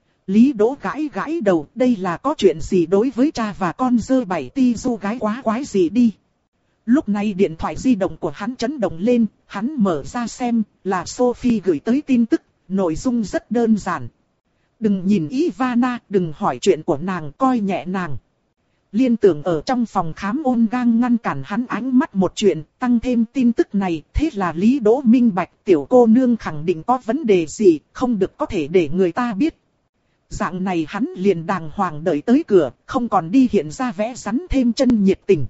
Lý Đỗ gãi gãi đầu, đây là có chuyện gì đối với cha và con dơ bảy ti du gái quá quái gì đi. Lúc này điện thoại di động của hắn chấn động lên, hắn mở ra xem, là Sophie gửi tới tin tức, nội dung rất đơn giản. Đừng nhìn Ivana, đừng hỏi chuyện của nàng, coi nhẹ nàng. Liên tưởng ở trong phòng khám, Ôn Gang ngăn cản hắn ánh mắt một chuyện, tăng thêm tin tức này, thế là Lý Đỗ minh bạch tiểu cô nương khẳng định có vấn đề gì, không được có thể để người ta biết. Dạng này hắn liền đàng hoàng đợi tới cửa, không còn đi hiện ra vẽ rắn thêm chân nhiệt tình.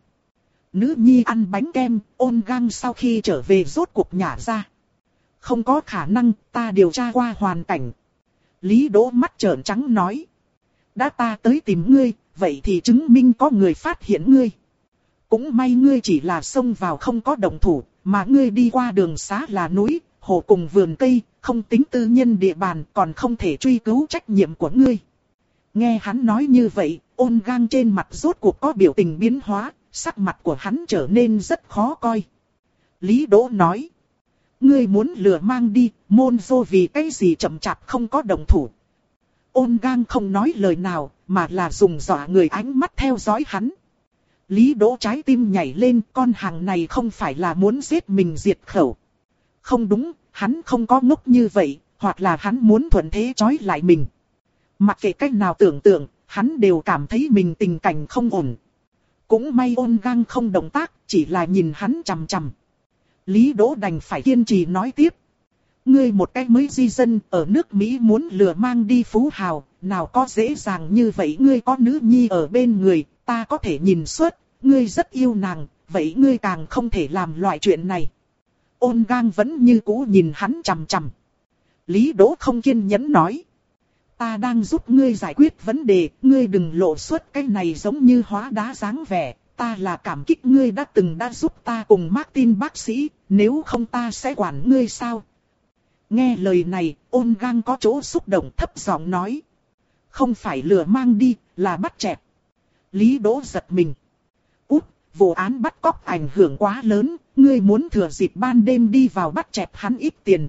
Nữ nhi ăn bánh kem, Ôn Gang sau khi trở về rốt cuộc nhả ra. Không có khả năng, ta điều tra qua hoàn cảnh. Lý Đỗ mắt trợn trắng nói. Đã ta tới tìm ngươi, vậy thì chứng minh có người phát hiện ngươi. Cũng may ngươi chỉ là xông vào không có động thủ, mà ngươi đi qua đường xá là núi, hồ cùng vườn cây, không tính tư nhân địa bàn, còn không thể truy cứu trách nhiệm của ngươi. Nghe hắn nói như vậy, Ôn Gang trên mặt rốt cuộc có biểu tình biến hóa, sắc mặt của hắn trở nên rất khó coi. Lý Đỗ nói. Ngươi muốn lừa mang đi, Monzo vì cái gì chậm chạp không có động thủ. Ôn gang không nói lời nào, mà là dùng dọa người ánh mắt theo dõi hắn. Lý Đỗ trái tim nhảy lên, con hàng này không phải là muốn giết mình diệt khẩu. Không đúng, hắn không có ngốc như vậy, hoặc là hắn muốn thuận thế trói lại mình. Mặc kệ cách nào tưởng tượng, hắn đều cảm thấy mình tình cảnh không ổn. Cũng may ôn gang không động tác, chỉ là nhìn hắn chằm chằm. Lý Đỗ đành phải kiên trì nói tiếp. Ngươi một cái mới di dân ở nước Mỹ muốn lừa mang đi phú hào, nào có dễ dàng như vậy. Ngươi có nữ nhi ở bên người, ta có thể nhìn suốt, ngươi rất yêu nàng, vậy ngươi càng không thể làm loại chuyện này. Ôn gang vẫn như cũ nhìn hắn chằm chằm. Lý Đỗ không kiên nhẫn nói. Ta đang giúp ngươi giải quyết vấn đề, ngươi đừng lộ suốt cái này giống như hóa đá dáng vẻ. Ta là cảm kích ngươi đã từng đã giúp ta cùng Martin bác sĩ, nếu không ta sẽ quản ngươi sao? Nghe lời này, ôn gang có chỗ xúc động thấp giọng nói. Không phải lừa mang đi, là bắt chẹt. Lý Đỗ giật mình. Út, vụ án bắt cóc ảnh hưởng quá lớn, ngươi muốn thừa dịp ban đêm đi vào bắt chẹt hắn ít tiền.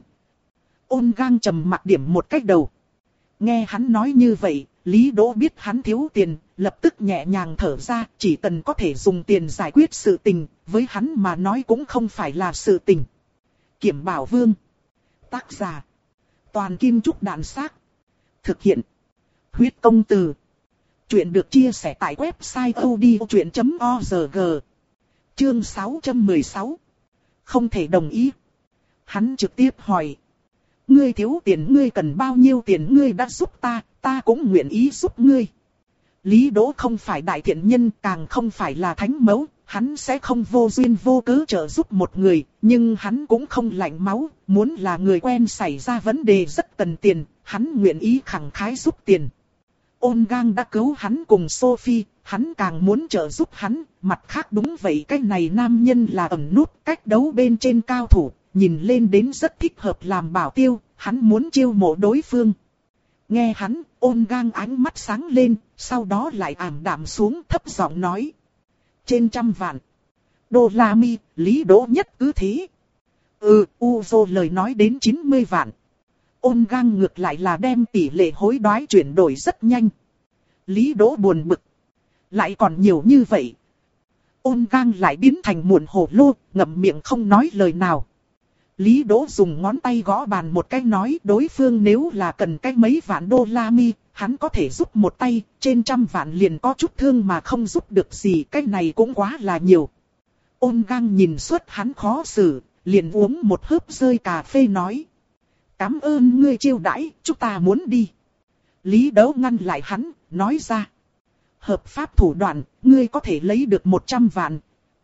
Ôn gang trầm mặc điểm một cách đầu. Nghe hắn nói như vậy, Lý Đỗ biết hắn thiếu tiền, lập tức nhẹ nhàng thở ra, chỉ cần có thể dùng tiền giải quyết sự tình, với hắn mà nói cũng không phải là sự tình. Kiểm Bảo Vương. Tác giả. Toàn Kim Trúc Đạn Xác. Thực hiện. Huyết Công Từ. Chuyện được chia sẻ tại website odchuyện chấm org. Chương sáu trăm mười sáu. Không thể đồng ý. Hắn trực tiếp hỏi. Ngươi thiếu tiền, ngươi cần bao nhiêu tiền, ngươi đã giúp ta, ta cũng nguyện ý giúp ngươi. Lý Đỗ không phải đại thiện nhân, càng không phải là thánh mẫu, hắn sẽ không vô duyên vô cớ trợ giúp một người, nhưng hắn cũng không lạnh máu, muốn là người quen xảy ra vấn đề rất cần tiền, hắn nguyện ý khẳng khái giúp tiền. Ôn gang đã cứu hắn cùng Sophie, hắn càng muốn trợ giúp hắn, mặt khác đúng vậy, cái này nam nhân là ẩn nút cách đấu bên trên cao thủ, nhìn lên đến rất thích hợp làm bảo tiêu, hắn muốn chiêu mộ đối phương. Nghe hắn, ôn gang ánh mắt sáng lên, sau đó lại ảm đạm xuống thấp giọng nói. Trên trăm vạn đô la mi, Lý Đỗ nhất cứ thế. Ừ, Uzo lời nói đến chín mươi vạn. Ôn gang ngược lại là đem tỷ lệ hối đoái chuyển đổi rất nhanh. Lý Đỗ buồn bực. Lại còn nhiều như vậy. Ôn gang lại biến thành muộn hổ lô, ngậm miệng không nói lời nào. Lý Đỗ dùng ngón tay gõ bàn một cái nói đối phương nếu là cần cái mấy vạn đô la mi, hắn có thể giúp một tay, trên trăm vạn liền có chút thương mà không giúp được gì, cái này cũng quá là nhiều. Ôn gang nhìn suốt hắn khó xử, liền uống một hớp rơi cà phê nói. Cảm ơn ngươi chiêu đãi, chúng ta muốn đi. Lý Đỗ ngăn lại hắn, nói ra. Hợp pháp thủ đoạn, ngươi có thể lấy được một trăm vạn.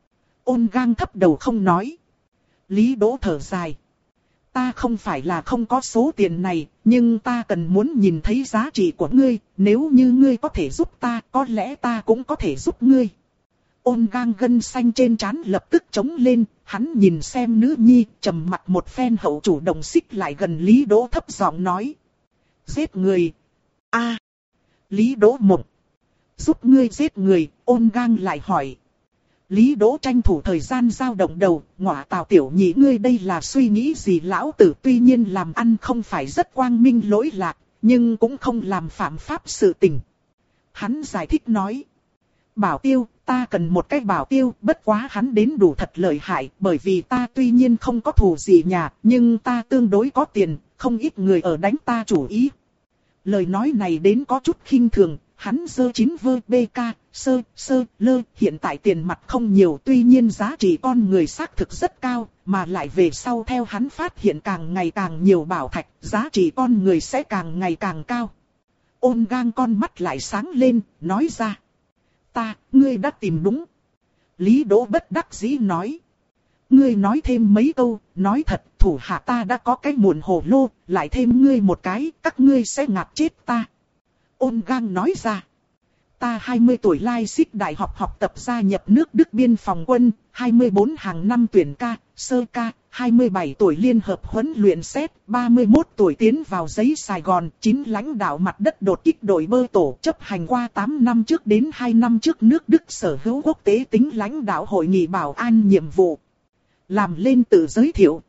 Ôn gang thấp đầu không nói. Lý Đỗ thở dài. Ta không phải là không có số tiền này, nhưng ta cần muốn nhìn thấy giá trị của ngươi, nếu như ngươi có thể giúp ta, có lẽ ta cũng có thể giúp ngươi. Ôn gang gân xanh trên trán lập tức trống lên, hắn nhìn xem nữ nhi, trầm mặt một phen hậu chủ động xích lại gần Lý Đỗ thấp giọng nói. Giết người. A. À. Lý Đỗ mộng. Giúp ngươi giết người, ôn gang lại hỏi. Lý Đỗ tranh thủ thời gian giao động đầu, ngọa Tào tiểu nhị ngươi đây là suy nghĩ gì? Lão tử tuy nhiên làm ăn không phải rất quang minh lỗi lạc, nhưng cũng không làm phạm pháp sự tình. Hắn giải thích nói. Bảo tiêu, ta cần một cái bảo tiêu, bất quá hắn đến đủ thật lợi hại, bởi vì ta tuy nhiên không có thù gì nhà, nhưng ta tương đối có tiền, không ít người ở đánh ta chủ ý. Lời nói này đến có chút khinh thường. Hắn dơ chín vơ bê ca, sơ, sơ, lơ, hiện tại tiền mặt không nhiều, tuy nhiên giá trị con người xác thực rất cao, mà lại về sau theo hắn phát hiện càng ngày càng nhiều bảo thạch, giá trị con người sẽ càng ngày càng cao. Ôn gang con mắt lại sáng lên, nói ra. Ta, ngươi đã tìm đúng. Lý Đỗ bất đắc dĩ nói. Ngươi nói thêm mấy câu, nói thật, thủ hạ ta đã có cái muộn hồ lô, lại thêm ngươi một cái, các ngươi sẽ ngạt chết ta. Ôn gang nói ra. Ta hai mươi tuổi lai xích đại học học tập gia nhập nước Đức biên phòng quân, hai mươi bốn hàng năm tuyển ca, sơ ca, hai mươi bảy tuổi liên hợp huấn luyện xét, ba mươi mốt tuổi tiến vào giấy Sài Gòn, chín lãnh đạo mặt đất đột kích đội bơ tổ chấp hành qua tám năm trước đến hai năm trước nước Đức sở hữu quốc tế tính lãnh đạo hội nghị bảo an nhiệm vụ. Làm lên tự giới thiệu,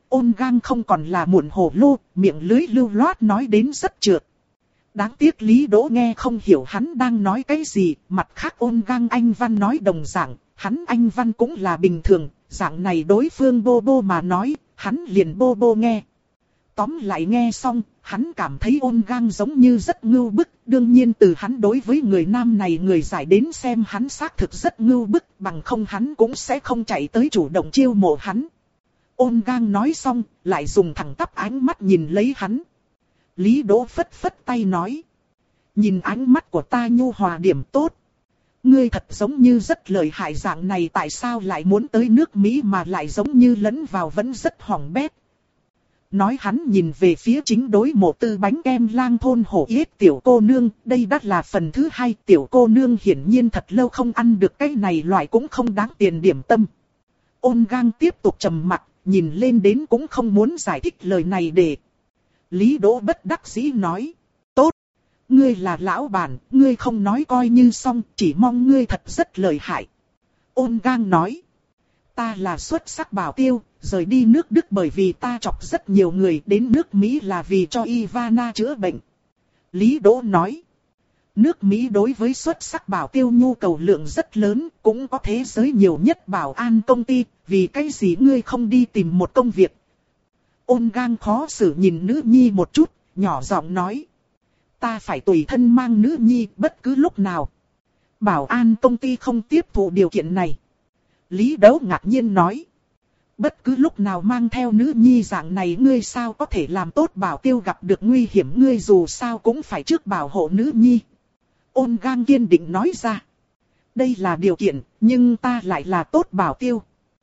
Ôn Gang không còn là muộn hồ lô, miệng lưới lưu loát nói đến rất trượt. Đáng tiếc Lý Đỗ nghe không hiểu hắn đang nói cái gì, mặt khác Ôn Gang anh văn nói đồng dạng, hắn anh văn cũng là bình thường, dạng này đối phương bô bô mà nói, hắn liền bô bô nghe. Tóm lại nghe xong, hắn cảm thấy Ôn Gang giống như rất ngưu bức, đương nhiên từ hắn đối với người nam này người giải đến xem hắn xác thực rất ngưu bức, bằng không hắn cũng sẽ không chạy tới chủ động chiêu mộ hắn. Ôn Gang nói xong, lại dùng thẳng tắp ánh mắt nhìn lấy hắn. Lý Đỗ phất phất tay nói. Nhìn ánh mắt của ta nhu hòa điểm tốt. Ngươi thật giống như rất lợi hại dạng này, tại sao lại muốn tới nước Mỹ mà lại giống như lẫn vào vẫn rất hỏng bét. Nói hắn nhìn về phía chính đối Mộ Tư bánh kem lang thôn hổ yết tiểu cô nương, đây đã là phần thứ hai, tiểu cô nương hiển nhiên thật lâu không ăn được cái này loại cũng không đáng tiền điểm tâm. Ôn Gang tiếp tục trầm mặt, nhìn lên đến cũng không muốn giải thích lời này để. Lý Đỗ bất đắc dĩ nói, tốt, ngươi là lão bản, ngươi không nói coi như xong, chỉ mong ngươi thật rất lợi hại. Ôn Gang nói, ta là xuất sắc bảo tiêu, rời đi nước Đức bởi vì ta chọc rất nhiều người, đến nước Mỹ là vì cho Ivana chữa bệnh. Lý Đỗ nói, nước Mỹ đối với xuất sắc bảo tiêu nhu cầu lượng rất lớn, cũng có thế giới nhiều nhất bảo an công ty, vì cái gì ngươi không đi tìm một công việc. Ôn Gang khó xử nhìn nữ nhi một chút, nhỏ giọng nói, ta phải tùy thân mang nữ nhi bất cứ lúc nào. Bảo an công ty không tiếp thụ điều kiện này. Lý Đỗ ngạc nhiên nói, bất cứ lúc nào mang theo nữ nhi dạng này ngươi sao có thể làm tốt bảo tiêu, gặp được nguy hiểm ngươi dù sao cũng phải trước bảo hộ nữ nhi. Ôn Gang kiên định nói ra, đây là điều kiện, nhưng ta lại là tốt bảo tiêu.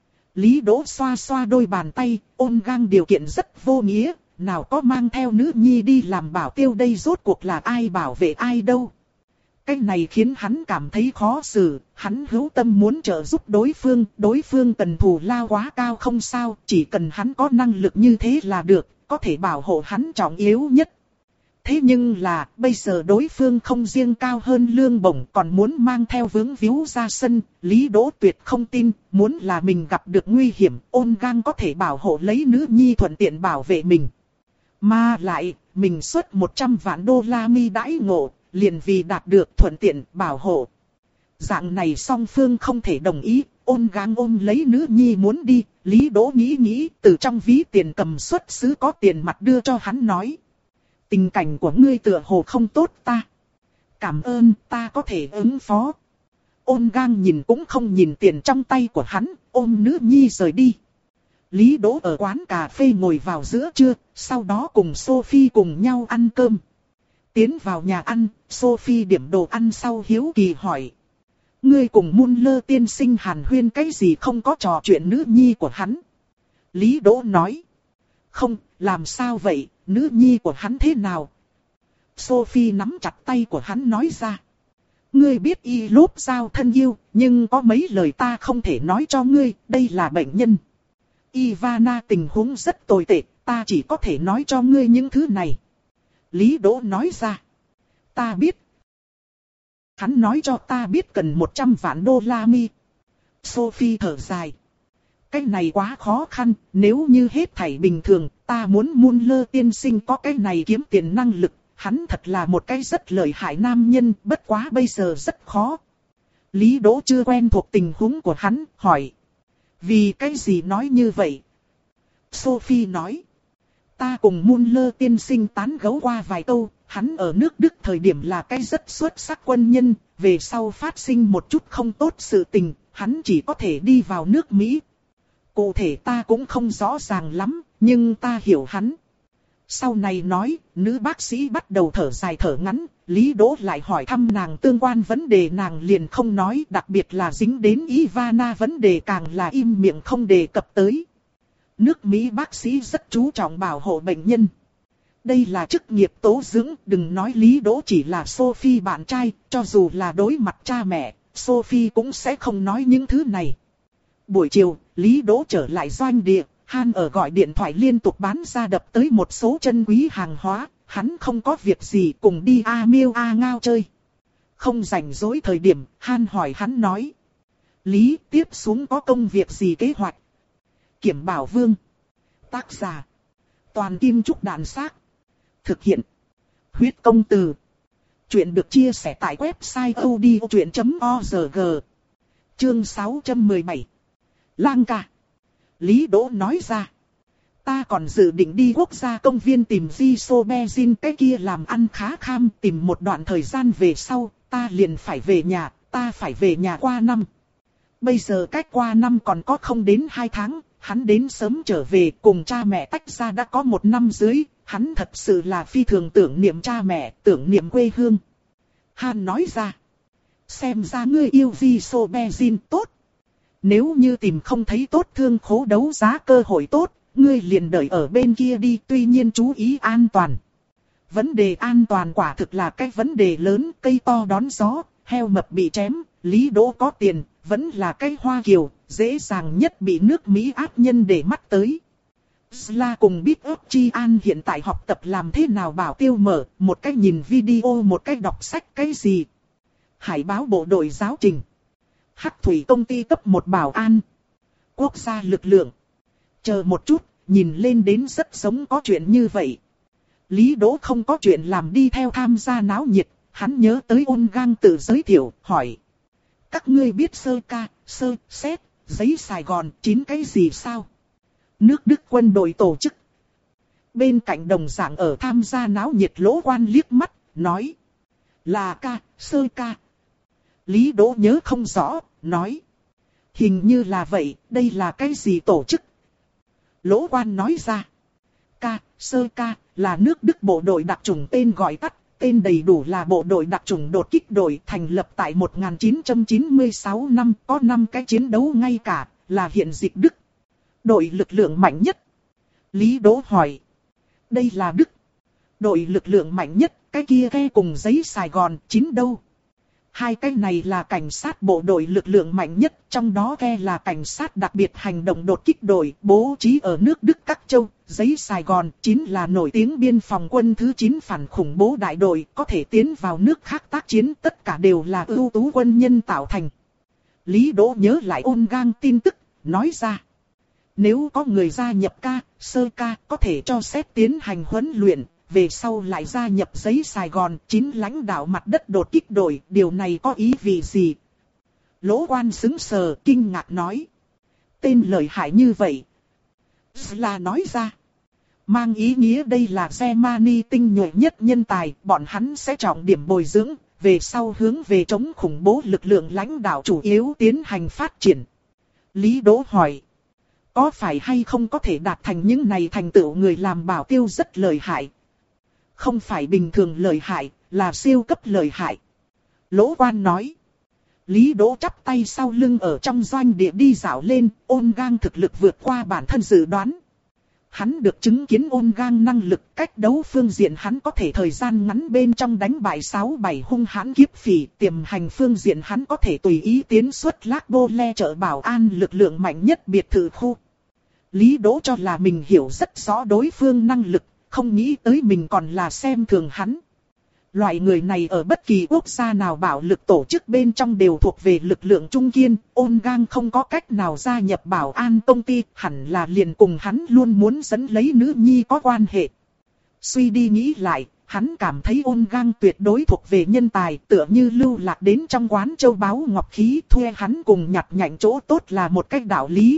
Lý Đỗ xoa xoa đôi bàn tay, Ôn Gang điều kiện rất vô nghĩa, nào có mang theo nữ nhi đi làm bảo tiêu đây, rốt cuộc là ai bảo vệ ai đâu. Cái này khiến hắn cảm thấy khó xử, hắn hữu tâm muốn trợ giúp đối phương, đối phương cần thù lao quá cao không sao, chỉ cần hắn có năng lực như thế là được, có thể bảo hộ hắn trọng yếu nhất. Thế nhưng là, bây giờ đối phương không riêng cao hơn lương bổng còn muốn mang theo vướng víu ra sân, Lý Đỗ tuyệt không tin, muốn là mình gặp được nguy hiểm, Ôn Gang có thể bảo hộ lấy nữ nhi thuận tiện bảo vệ mình. Mà lại, mình xuất một trăm vạn đô la mi đãi ngộ, liền vì đạt được thuận tiện bảo hộ. Dạng này song phương không thể đồng ý, Ôn Gang ôm lấy nữ nhi muốn đi, Lý Đỗ nghĩ nghĩ, từ trong ví tiền cầm xuất xứ có tiền mặt đưa cho hắn nói. Tình cảnh của ngươi tựa hồ không tốt ta. Cảm ơn, ta có thể ứng phó. Ôn Gang nhìn cũng không nhìn tiền trong tay của hắn, ôm nữ nhi rời đi. Lý Đỗ ở quán cà phê ngồi vào giữa trưa, sau đó cùng Sophie cùng nhau ăn cơm. Tiến vào nhà ăn, Sophie điểm đồ ăn sau hiếu kỳ hỏi. Ngươi cùng Muller tiên sinh hàn huyên cái gì không có trò chuyện nữ nhi của hắn? Lý Đỗ nói. Không, làm sao vậy, nữ nhi của hắn thế nào? Sophie nắm chặt tay của hắn nói ra. Ngươi biết y lốp giao thân yêu, nhưng có mấy lời ta không thể nói cho ngươi, đây là bệnh nhân. Ivana tình huống rất tồi tệ, ta chỉ có thể nói cho ngươi những thứ này. Lý Đỗ nói ra. Ta biết. Hắn nói cho ta biết cần một trăm vạn đô la mi. Sophie thở dài. Cái này quá khó khăn, nếu như hết thảy bình thường, ta muốn Muller tiên sinh có cái này kiếm tiền năng lực. Hắn thật là một cái rất lợi hại nam nhân, bất quá bây giờ rất khó. Lý Đỗ chưa quen thuộc tình huống của hắn, hỏi. Vì cái gì nói như vậy? Sophie nói. Ta cùng Muller tiên sinh tán gẫu qua vài câu, hắn ở nước Đức thời điểm là cái rất xuất sắc quân nhân, về sau phát sinh một chút không tốt sự tình, hắn chỉ có thể đi vào nước Mỹ. Cụ thể ta cũng không rõ ràng lắm, nhưng ta hiểu hắn. Sau này nói, nữ bác sĩ bắt đầu thở dài thở ngắn, Lý Đỗ lại hỏi thăm nàng tương quan vấn đề, nàng liền không nói, đặc biệt là dính đến Ivana vấn đề càng là im miệng không đề cập tới. Nước Mỹ bác sĩ rất chú trọng bảo hộ bệnh nhân. Đây là chức nghiệp tố dưỡng, đừng nói Lý Đỗ chỉ là Sophie bạn trai, cho dù là đối mặt cha mẹ, Sophie cũng sẽ không nói những thứ này. Buổi chiều, Lý Đỗ trở lại doanh địa, Han ở gọi điện thoại liên tục bán ra đập tới một số chân quý hàng hóa, hắn không có việc gì cùng đi A Miêu A Ngao chơi. Không rảnh rỗi thời điểm, Han hỏi hắn nói. Lý, tiếp xuống có công việc gì kế hoạch? Kiểm Bảo Vương. Tác giả. Toàn Kim Trúc Đạn Xác. Thực hiện. Huyết Công Từ. Chuyện được chia sẻ tại website odchuyện chấm org. Chương sáu trăm mười bảy. Lang ca. Lý Đỗ nói ra. Ta còn dự định đi quốc gia công viên tìm Isobezin cái kia làm ăn khá kham, tìm một đoạn thời gian về sau, ta liền phải về nhà, ta phải về nhà qua năm. Bây giờ cách qua năm còn có không đến hai tháng, hắn đến sớm trở về, cùng cha mẹ tách ra đã có một năm dưới, hắn thật sự là phi thường tưởng niệm cha mẹ, tưởng niệm quê hương. Han nói ra. Xem ra ngươi yêu Isobezin tốt. Nếu như tìm không thấy tốt thương khố đấu giá cơ hội tốt, ngươi liền đợi ở bên kia đi, tuy nhiên chú ý an toàn. Vấn đề an toàn quả thực là cái vấn đề lớn, cây to đón gió, heo mập bị chém, Lý Đỗ có tiền, vẫn là cái Hoa Kiều, dễ dàng nhất bị nước Mỹ ác nhân để mắt tới. Sla cùng Big Up Chi An hiện tại học tập làm thế nào bảo tiêu mở, một cách nhìn video, một cách đọc sách cái gì. Hải báo bộ đội giáo trình. Hắc thủy công ty cấp một bảo an. Quốc gia lực lượng. Chờ một chút, nhìn lên đến rất giống có chuyện như vậy. Lý Đỗ không có chuyện làm đi theo tham gia náo nhiệt, hắn nhớ tới Ôn Gang tự giới thiệu, hỏi. Các ngươi biết sơ ca, sơ, xét, giấy Sài Gòn, chín cái gì sao? Nước Đức quân đội tổ chức. Bên cạnh đồng dạng ở tham gia náo nhiệt Lỗ Quan liếc mắt, nói. Là ca, sơ ca. Lý Đỗ nhớ không rõ, nói. Hình như là vậy, đây là cái gì tổ chức? Lỗ Quan nói ra. Ca, sơ ca, là nước Đức bộ đội đặc chủng tên gọi tắt, tên đầy đủ là bộ đội đặc chủng đột kích đội, thành lập tại một nghìn chín trăm chín mươi sáu năm, có năm cái chiến đấu ngay cả, là hiện dịch Đức. Đội lực lượng mạnh nhất. Lý Đỗ hỏi. Đây là Đức. Đội lực lượng mạnh nhất, cái kia ghe cùng giấy Sài Gòn, chín đâu? Hai cái này là cảnh sát bộ đội lực lượng mạnh nhất, trong đó ghe là cảnh sát đặc biệt hành động đột kích đội, bố trí ở nước Đức các châu, giấy Sài Gòn, chín là nổi tiếng biên phòng quân thứ chín phản khủng bố đại đội, có thể tiến vào nước khác tác chiến, tất cả đều là ưu tú quân nhân tạo thành. Lý Đỗ nhớ lại Ôn Gang tin tức, nói ra. Nếu có người gia nhập ca, sơ ca, có thể cho xét tiến hành huấn luyện. Về sau lại gia nhập giấy Sài Gòn, chín lãnh đạo mặt đất đột kích đội, điều này có ý vị gì? Lỗ Quan sững sờ, kinh ngạc nói. Tên lợi hại như vậy. Là nói ra. Mang ý nghĩa đây là Germany tinh nhuệ nhất nhân tài, bọn hắn sẽ trọng điểm bồi dưỡng, về sau hướng về chống khủng bố lực lượng lãnh đạo chủ yếu tiến hành phát triển. Lý Đỗ hỏi. Có phải hay không có thể đạt thành những này thành tựu người làm bảo tiêu rất lợi hại? Không phải bình thường lợi hại, là siêu cấp lợi hại. Lỗ Quan nói. Lý Đỗ chắp tay sau lưng ở trong doanh địa đi dạo lên, Ôn Gang thực lực vượt qua bản thân dự đoán. Hắn được chứng kiến Ôn Gang năng lực, cách đấu phương diện hắn có thể thời gian ngắn bên trong đánh bại sáu bảy hung hãn kiếp phỉ, tiềm hành phương diện hắn có thể tùy ý tiến xuất Lác Bô Le chợ bảo an lực lượng mạnh nhất biệt thự khu. Lý Đỗ cho là mình hiểu rất rõ đối phương năng lực. Không nghĩ tới mình còn là xem thường hắn. Loại người này ở bất kỳ quốc gia nào bạo lực tổ chức bên trong đều thuộc về lực lượng trung kiên. Ôn Gang không có cách nào gia nhập bảo an công ty, hẳn là liền cùng hắn luôn muốn dẫn lấy nữ nhi có quan hệ. Suy đi nghĩ lại, hắn cảm thấy Ôn Gang tuyệt đối thuộc về nhân tài, tựa như lưu lạc đến trong quán châu báu ngọc khí, thuê hắn cùng nhặt nhạnh chỗ tốt là một cách đạo lý.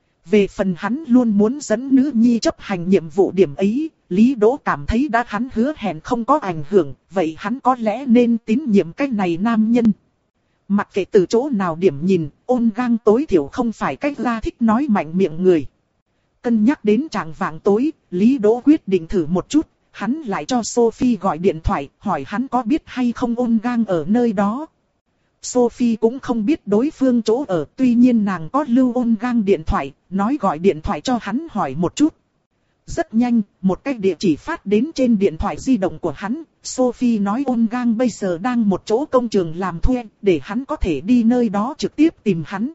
Về phần hắn luôn muốn dẫn nữ nhi chấp hành nhiệm vụ điểm ấy, Lý Đỗ cảm thấy đã hắn hứa hẹn không có ảnh hưởng, vậy hắn có lẽ nên tín nhiệm cái này nam nhân. Mặc kệ từ chỗ nào điểm nhìn, Ôn Gang tối thiểu không phải cách ra thích nói mạnh miệng người. Cân nhắc đến trạng vạng tối, Lý Đỗ quyết định thử một chút, hắn lại cho Sophie gọi điện thoại, hỏi hắn có biết hay không Ôn Gang ở nơi đó. Sophie cũng không biết đối phương chỗ ở, tuy nhiên nàng có lưu Ôn Gang điện thoại, nói gọi điện thoại cho hắn hỏi một chút. Rất nhanh, một cái địa chỉ phát đến trên điện thoại di động của hắn, Sophie nói Ôn Gang bây giờ đang một chỗ công trường làm thuê, để hắn có thể đi nơi đó trực tiếp tìm hắn.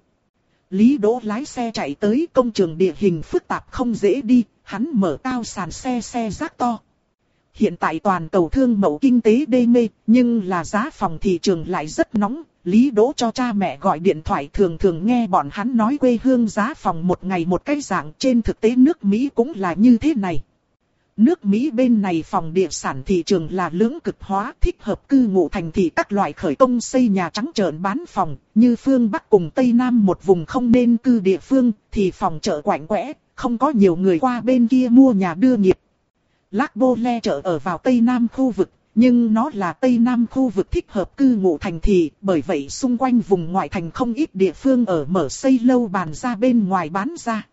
Lý Đỗ lái xe chạy tới, công trường địa hình phức tạp không dễ đi, hắn mở cao sàn xe xe rác to. Hiện tại toàn cầu thương mậu kinh tế đê mê, nhưng là giá phòng thị trường lại rất nóng. Lý Đỗ cho cha mẹ gọi điện thoại thường thường nghe bọn hắn nói quê hương giá phòng một ngày một cái dạng, trên thực tế nước Mỹ cũng là như thế này. Nước Mỹ bên này phòng địa sản thị trường là lưỡng cực hóa, thích hợp cư ngụ thành thị các loại khởi công xây nhà trắng trợn bán phòng, như phương Bắc cùng Tây Nam một vùng không nên cư địa phương, thì phòng chợ quạnh quẽ, không có nhiều người qua bên kia mua nhà đưa nghiệp. Lac Bô Le chợ ở vào Tây Nam khu vực, nhưng nó là Tây Nam khu vực thích hợp cư ngụ thành thị, bởi vậy xung quanh vùng ngoại thành không ít địa phương ở mở xây lâu bàn ra bên ngoài bán ra.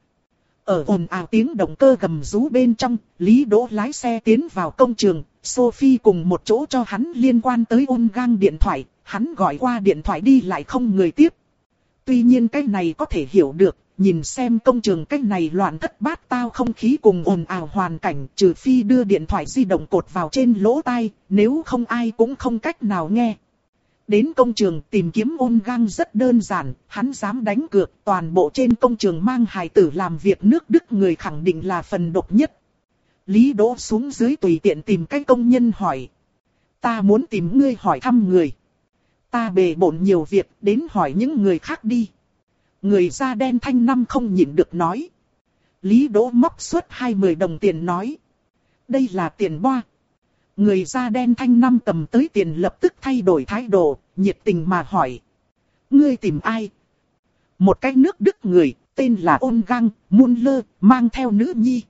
Ở ồn ào tiếng động cơ gầm rú bên trong, Lý Đỗ lái xe tiến vào công trường, Sophie cùng một chỗ cho hắn liên quan tới ôn gang điện thoại, hắn gọi qua điện thoại đi lại không người tiếp. Tuy nhiên cái này có thể hiểu được, nhìn xem công trường cái này loạn thất bát tao không khí cùng ồn ào hoàn cảnh, trừ phi đưa điện thoại di động cột vào trên lỗ tai, nếu không ai cũng không cách nào nghe. Đến công trường tìm kiếm ôn gang rất đơn giản, hắn dám đánh cược toàn bộ trên công trường mang hài tử làm việc nước Đức người khẳng định là phần độc nhất. Lý Đỗ xuống dưới tùy tiện tìm cái công nhân hỏi. Ta muốn tìm ngươi hỏi thăm người. Ta bề bộn nhiều việc, đến hỏi những người khác đi. Người da đen thanh năm không nhịn được nói. Lý Đỗ móc suốt hai mươi đồng tiền nói. Đây là tiền boa. Người da đen thanh năm cầm tới tiền lập tức thay đổi thái độ, nhiệt tình mà hỏi. Ngươi tìm ai? Một cái nước Đức người, tên là Ôn Gang, Muller, mang theo nữ nhi.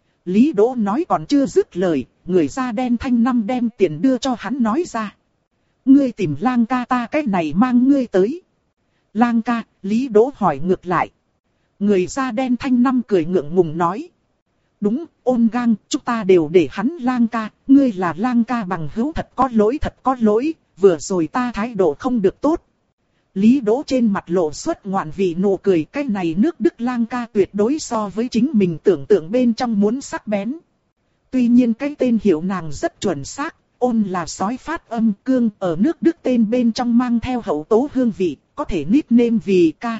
Lý Đỗ nói còn chưa dứt lời, người da đen thanh năm đem tiền đưa cho hắn nói ra. Ngươi tìm Lang ca, ta cái này mang ngươi tới. Lang ca, Lý Đỗ hỏi ngược lại. Người da đen thanh năm cười ngượng ngùng nói. Đúng, Ôn Gang, chúng ta đều để hắn Lang ca, ngươi là Lang ca bằng hữu, thật có lỗi thật có lỗi, vừa rồi ta thái độ không được tốt. Lý Đỗ trên mặt lộ xuất ngoạn vị nụ cười, cái này nước Đức Lang ca tuyệt đối so với chính mình tưởng tượng bên trong muốn sắc bén. Tuy nhiên cái tên hiệu nàng rất chuẩn xác, Ôn là sói phát âm, cương ở nước Đức tên bên trong mang theo hậu tố hương vị, có thể nickname vì ca.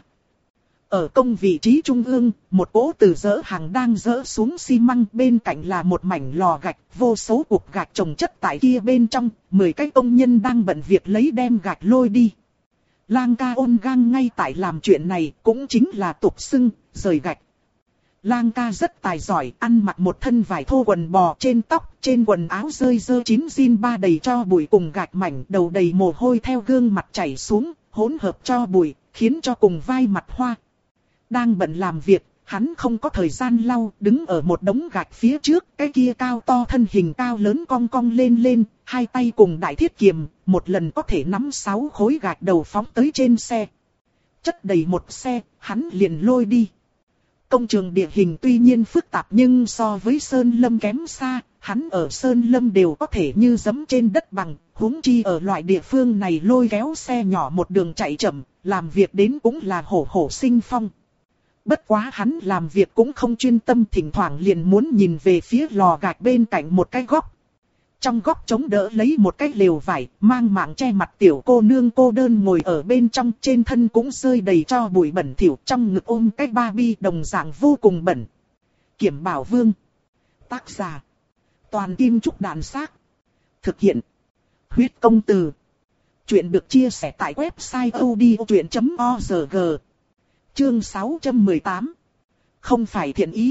Ở công vị trí trung ương, một cỗ từ dỡ hàng đang dỡ xuống xi măng, bên cạnh là một mảnh lò gạch, vô số cục gạch chồng chất tại kia bên trong, mười cái công nhân đang bận việc lấy đem gạch lôi đi. Lang ca Ôn Gang ngay tại làm chuyện này, cũng chính là tục xưng, rời gạch. Lang ca rất tài giỏi, ăn mặc một thân vải thô quần bò, trên tóc, trên quần áo rơi rơi chín jean ba đầy cho bụi cùng gạch mảnh, đầu đầy mồ hôi theo gương mặt chảy xuống, hỗn hợp cho bụi, khiến cho cùng vai mặt hoa. Đang bận làm việc, hắn không có thời gian lau, đứng ở một đống gạch phía trước, cái kia cao to thân hình cao lớn cong cong lên lên, hai tay cùng đại thiết kiềm, một lần có thể nắm sáu khối gạch đầu phóng tới trên xe. Chất đầy một xe, hắn liền lôi đi. Công trường địa hình tuy nhiên phức tạp nhưng so với Sơn Lâm kém xa, hắn ở Sơn Lâm đều có thể như giẫm trên đất bằng, huống chi ở loại địa phương này lôi kéo xe nhỏ một đường chạy chậm, làm việc đến cũng là hổ hổ sinh phong. Bất quá hắn làm việc cũng không chuyên tâm, thỉnh thoảng liền muốn nhìn về phía lò gạch bên cạnh một cái góc. Trong góc chống đỡ lấy một cái lều vải, mang mạng che mặt tiểu cô nương cô đơn ngồi ở bên trong, trên thân cũng rơi đầy cho bụi bẩn thỉu, trong ngực ôm cái Barbie đồng dạng vô cùng bẩn. Kiểm Bảo Vương. Tác giả. Toàn Kim Trúc Đàn Xác. Thực hiện. Huyết Công Từ. Chuyện được chia sẻ tại website odchuyện chấm org. Chương sáu trăm mười tám. Không phải thiện ý.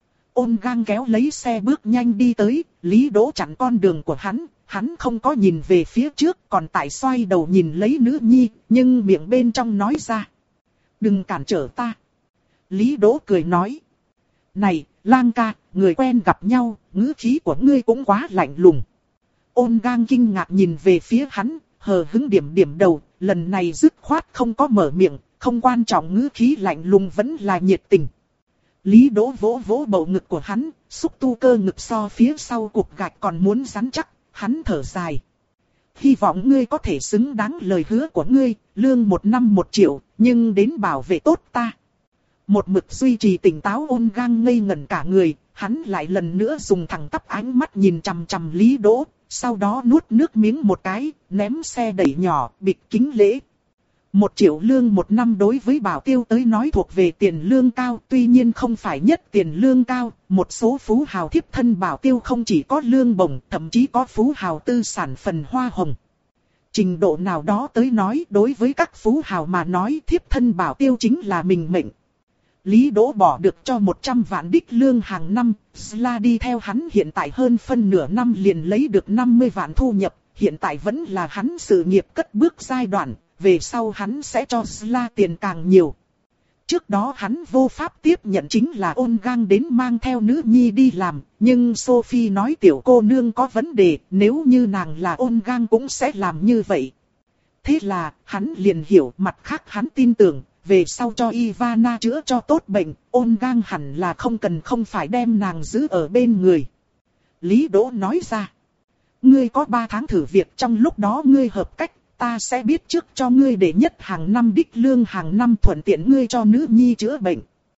Ôn Gang kéo lấy xe bước nhanh đi tới, Lý Đỗ chặn con đường của hắn, hắn không có nhìn về phía trước, còn tại xoay đầu nhìn lấy nữ nhi, nhưng miệng bên trong nói ra. Đừng cản trở ta. Lý Đỗ cười nói. Này, Lang ca, người quen gặp nhau, ngữ khí của ngươi cũng quá lạnh lùng. Ôn Gang kinh ngạc nhìn về phía hắn, hờ hững điểm điểm đầu, lần này dứt khoát không có mở miệng, không quan trọng ngữ khí lạnh lùng vẫn là nhiệt tình. Lý Đỗ vỗ vỗ bầu ngực của hắn, xúc tu cơ ngực so phía sau cục gạch còn muốn rắn chắc, hắn thở dài. Hy vọng ngươi có thể xứng đáng lời hứa của ngươi, lương một năm một triệu, nhưng đến bảo vệ tốt ta. Một mực duy trì tỉnh táo Ôn Gang ngây ngẩn cả người, hắn lại lần nữa dùng thẳng tắp ánh mắt nhìn chằm chằm Lý Đỗ, sau đó nuốt nước miếng một cái, ném xe đẩy nhỏ, bịt kính lễ. Một triệu lương một năm đối với Bảo Tiêu tới nói thuộc về tiền lương cao, tuy nhiên không phải nhất tiền lương cao. Một số phú hào thiếp thân Bảo Tiêu không chỉ có lương bổng, thậm chí có phú hào tư sản phần hoa hồng. Trình độ nào đó tới nói, đối với các phú hào mà nói thiếp thân Bảo Tiêu chính là mình mệnh. Lý Đỗ bỏ được cho một trăm vạn đích lương hàng năm, Sla đi theo hắn hiện tại hơn phân nửa năm liền lấy được năm mươi vạn thu nhập, hiện tại vẫn là hắn sự nghiệp cất bước giai đoạn, về sau hắn sẽ cho Sla tiền càng nhiều. Trước đó hắn vô pháp tiếp nhận chính là Ôn Gang đến mang theo nữ nhi đi làm, nhưng Sophie nói tiểu cô nương có vấn đề, nếu như nàng là Ôn Gang cũng sẽ làm như vậy. Thế là, hắn liền hiểu, mặt khác hắn tin tưởng, về sau cho Ivana chữa cho tốt bệnh, Ôn Gang hẳn là không cần không phải đem nàng giữ ở bên người. Lý Đỗ nói ra, ngươi có ba tháng thử việc, trong lúc đó ngươi hợp cách, ta sẽ biết trước cho ngươi để nhất hàng năm đích lương hàng năm thuận tiện ngươi cho nữ nhi chữa bệnh.